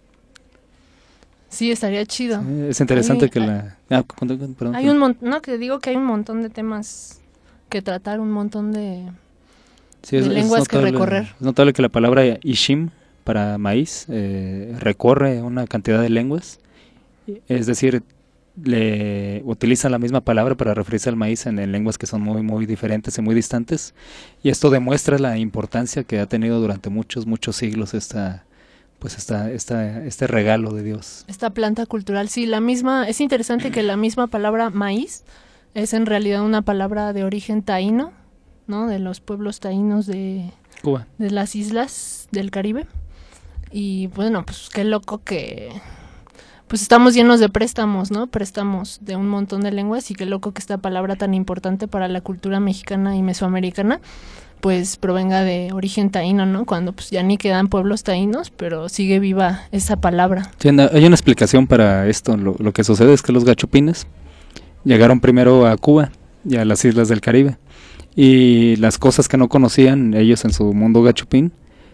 S5: Sí, estaría chido.
S7: Es interesante que la... perdón.
S5: Hay un montón, no, que digo que hay un montón de temas que tratar, un montón de, lenguas que recorrer.
S7: Es notable que la palabra Ishim para maíz recorre una cantidad de lenguas, es decir, le utiliza la misma palabra para referirse al maíz en lenguas que son muy, muy diferentes y muy distantes, y esto demuestra la importancia que ha tenido durante muchos, muchos siglos este regalo de Dios.
S5: Esta planta cultural, sí, la misma, es interesante que la misma palabra maíz es en realidad una palabra de origen taíno, ¿no? De los pueblos taínos de
S7: Cuba,
S5: de las islas del Caribe, Y bueno, pues qué loco que pues estamos llenos de préstamos, ¿no? Préstamos de un montón de lenguas, y qué loco que esta palabra tan importante para la cultura mexicana y mesoamericana pues provenga de origen taíno, ¿no? Cuando pues ya ni quedan pueblos taínos, pero sigue viva esa palabra.
S7: Sí, hay una explicación para esto. Lo que sucede es que los gachupines llegaron primero a Cuba y a las islas del Caribe, y las cosas que no conocían ellos en su mundo gachupín,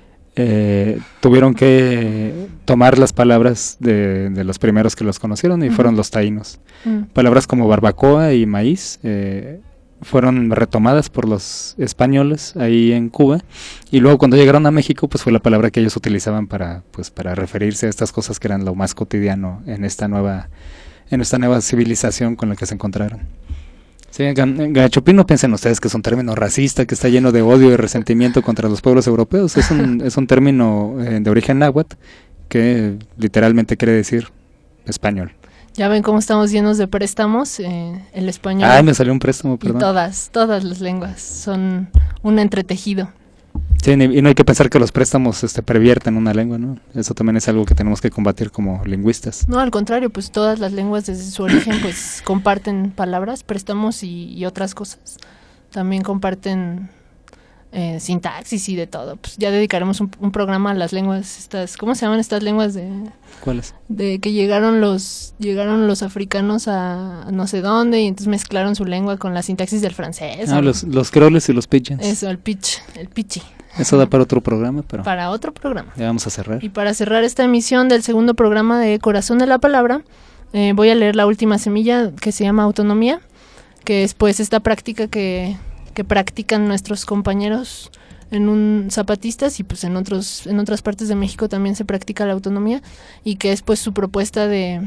S7: tuvieron que tomar las palabras de los primeros que los conocieron, y fueron los taínos. Palabras como barbacoa y maíz fueron retomadas por los españoles ahí en Cuba, y luego cuando llegaron a México pues fue la palabra que ellos utilizaban para referirse a estas cosas que eran lo más cotidiano en esta nueva civilización con la que se encontraron. Sí, gachupín, no piensen ustedes que es un término racista que está lleno de odio y resentimiento contra los pueblos europeos. Es un término de origen náhuatl que literalmente quiere decir español.
S5: Ya ven cómo estamos llenos de préstamos, el español.
S7: Ay, me salió un préstamo, perdón.
S5: Y todas las lenguas son un entretejido.
S7: Sí, y no hay que pensar que los préstamos pervierten una lengua, ¿no? Eso también es algo que tenemos que combatir como lingüistas.
S5: No, al contrario, pues todas las lenguas desde su origen pues comparten palabras, préstamos y otras cosas. También comparten sintaxis y de todo. Pues ya dedicaremos un programa a las lenguas estas, ¿cómo se llaman estas lenguas de?
S7: ¿Cuáles?
S5: De que llegaron los africanos a no sé dónde, y entonces mezclaron su lengua con la sintaxis del francés.
S7: Los creoles y los pidgins.
S5: Eso, el pichi.
S7: Eso da para otro programa, pero
S5: para otro programa.
S7: Ya vamos a cerrar.
S5: Y para cerrar esta emisión del segundo programa de Corazón de la Palabra, voy a leer la última semilla, que se llama autonomía, que es pues esta práctica que practican nuestros compañeros zapatistas, y pues en otras partes de México también se practica la autonomía, y que es pues su propuesta de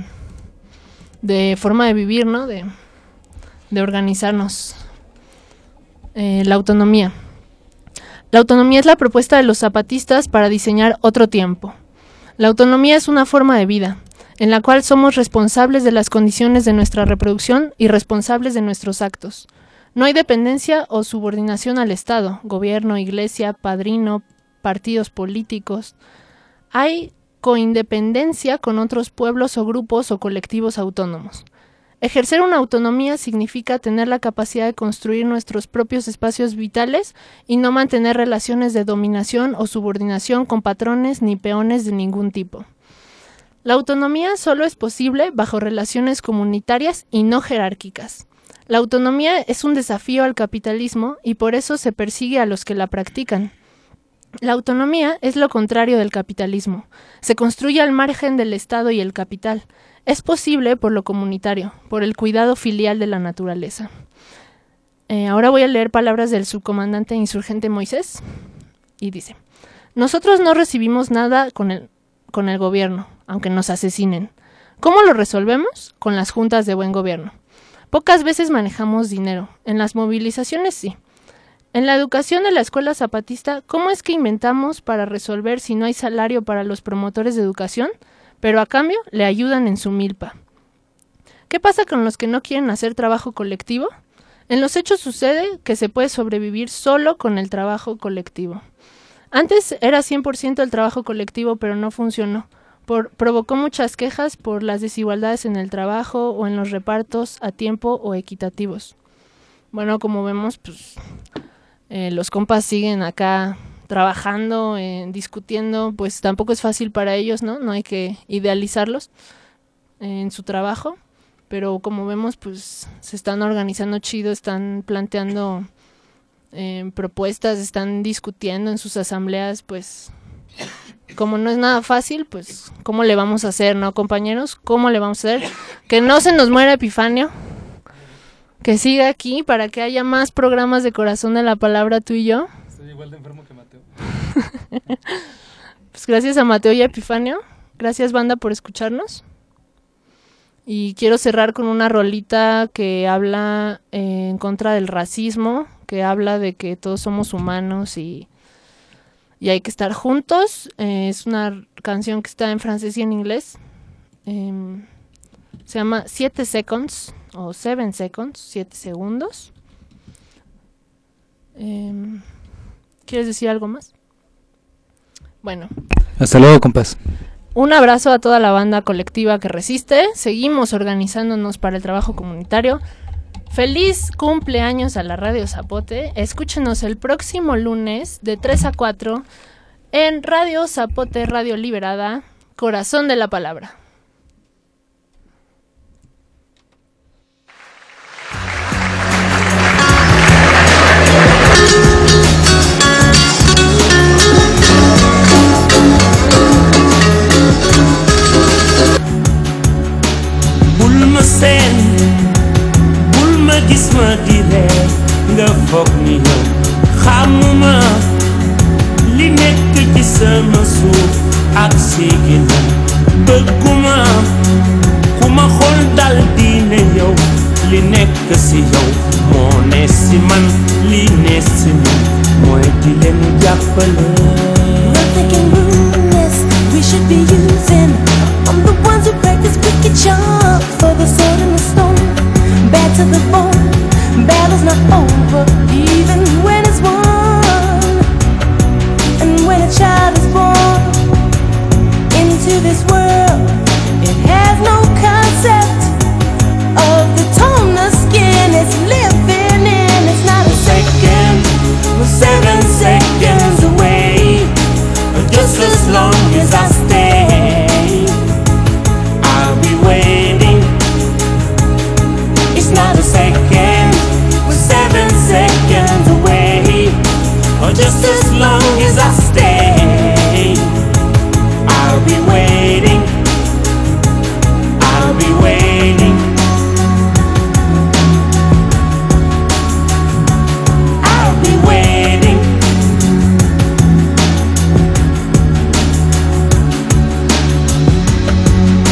S5: forma de vivir, ¿no? De organizarnos. La autonomía. La autonomía es la propuesta de los zapatistas para diseñar otro tiempo. La autonomía es una forma de vida, en la cual somos responsables de las condiciones de nuestra reproducción y responsables de nuestros actos. No hay dependencia o subordinación al Estado, gobierno, iglesia, padrino, partidos políticos. Hay coindependencia con otros pueblos o grupos o colectivos autónomos. Ejercer una autonomía significa tener la capacidad de construir nuestros propios espacios vitales y no mantener relaciones de dominación o subordinación con patrones ni peones de ningún tipo. La autonomía solo es posible bajo relaciones comunitarias y no jerárquicas. La autonomía es un desafío al capitalismo y por eso se persigue a los que la practican. La autonomía es lo contrario del capitalismo. Se construye al margen del Estado y el capital. Es posible por lo comunitario, por el cuidado filial de la naturaleza. Ahora voy a leer palabras del subcomandante insurgente Moisés, y dice: nosotros no recibimos nada con el gobierno, aunque nos asesinen. ¿Cómo lo resolvemos? Con las juntas de buen gobierno. Pocas veces manejamos dinero. En las movilizaciones sí. En la educación de la escuela zapatista, ¿cómo es que inventamos para resolver si no hay salario para los promotores de educación, pero a cambio le ayudan en su milpa? ¿Qué pasa con los que no quieren hacer trabajo colectivo? En los hechos sucede que se puede sobrevivir solo con el trabajo colectivo. Antes era 100% el trabajo colectivo, pero no funcionó. Provocó muchas quejas por las desigualdades en el trabajo o en los repartos a tiempo o equitativos. Bueno, como vemos, pues los compas siguen acá trabajando, discutiendo, pues tampoco es fácil para ellos, ¿no? No hay que idealizarlos en su trabajo, pero como vemos, pues se están organizando chido, están planteando propuestas, están discutiendo en sus asambleas, pues como no es nada fácil, pues ¿cómo le vamos a hacer, no, compañeros? ¿Cómo le vamos a hacer? Que no se nos muera Epifanio, que siga aquí para que haya más programas de Corazón de la Palabra, tú y yo.
S7: Estoy igual de enfermo que Mateo.
S5: Pues gracias a Mateo y a Epifanio, gracias banda por escucharnos. Y quiero cerrar con una rolita que habla en contra del racismo, que habla de que todos somos humanos y hay que estar juntos. Es una canción que está en francés y en inglés. Se llama 7 Seconds o 7 Seconds, 7 segundos. ¿Quieres decir algo más? Bueno.
S7: Hasta luego, compas.
S5: Un abrazo a toda la banda colectiva que resiste. Seguimos organizándonos para el trabajo comunitario. Feliz cumpleaños a la Radio Zapote. Escúchenos el próximo lunes de 3 a 4 en Radio Zapote, Radio Liberada, Corazón de la Palabra.
S12: Bulma sen, bulma gis ma di ree nga foog ni yow xamuma li nekk ci sama suuf ak sigina bëgguma ku ma xool dal di ne yow li nekk si yow moo ne si man li ne si man mooy di leen jàppale.
S13: Nothing can ruin us, we should be using. I'm the ones who practice wicked charm for the sword and the stone. Bad to the bone, battle's not over.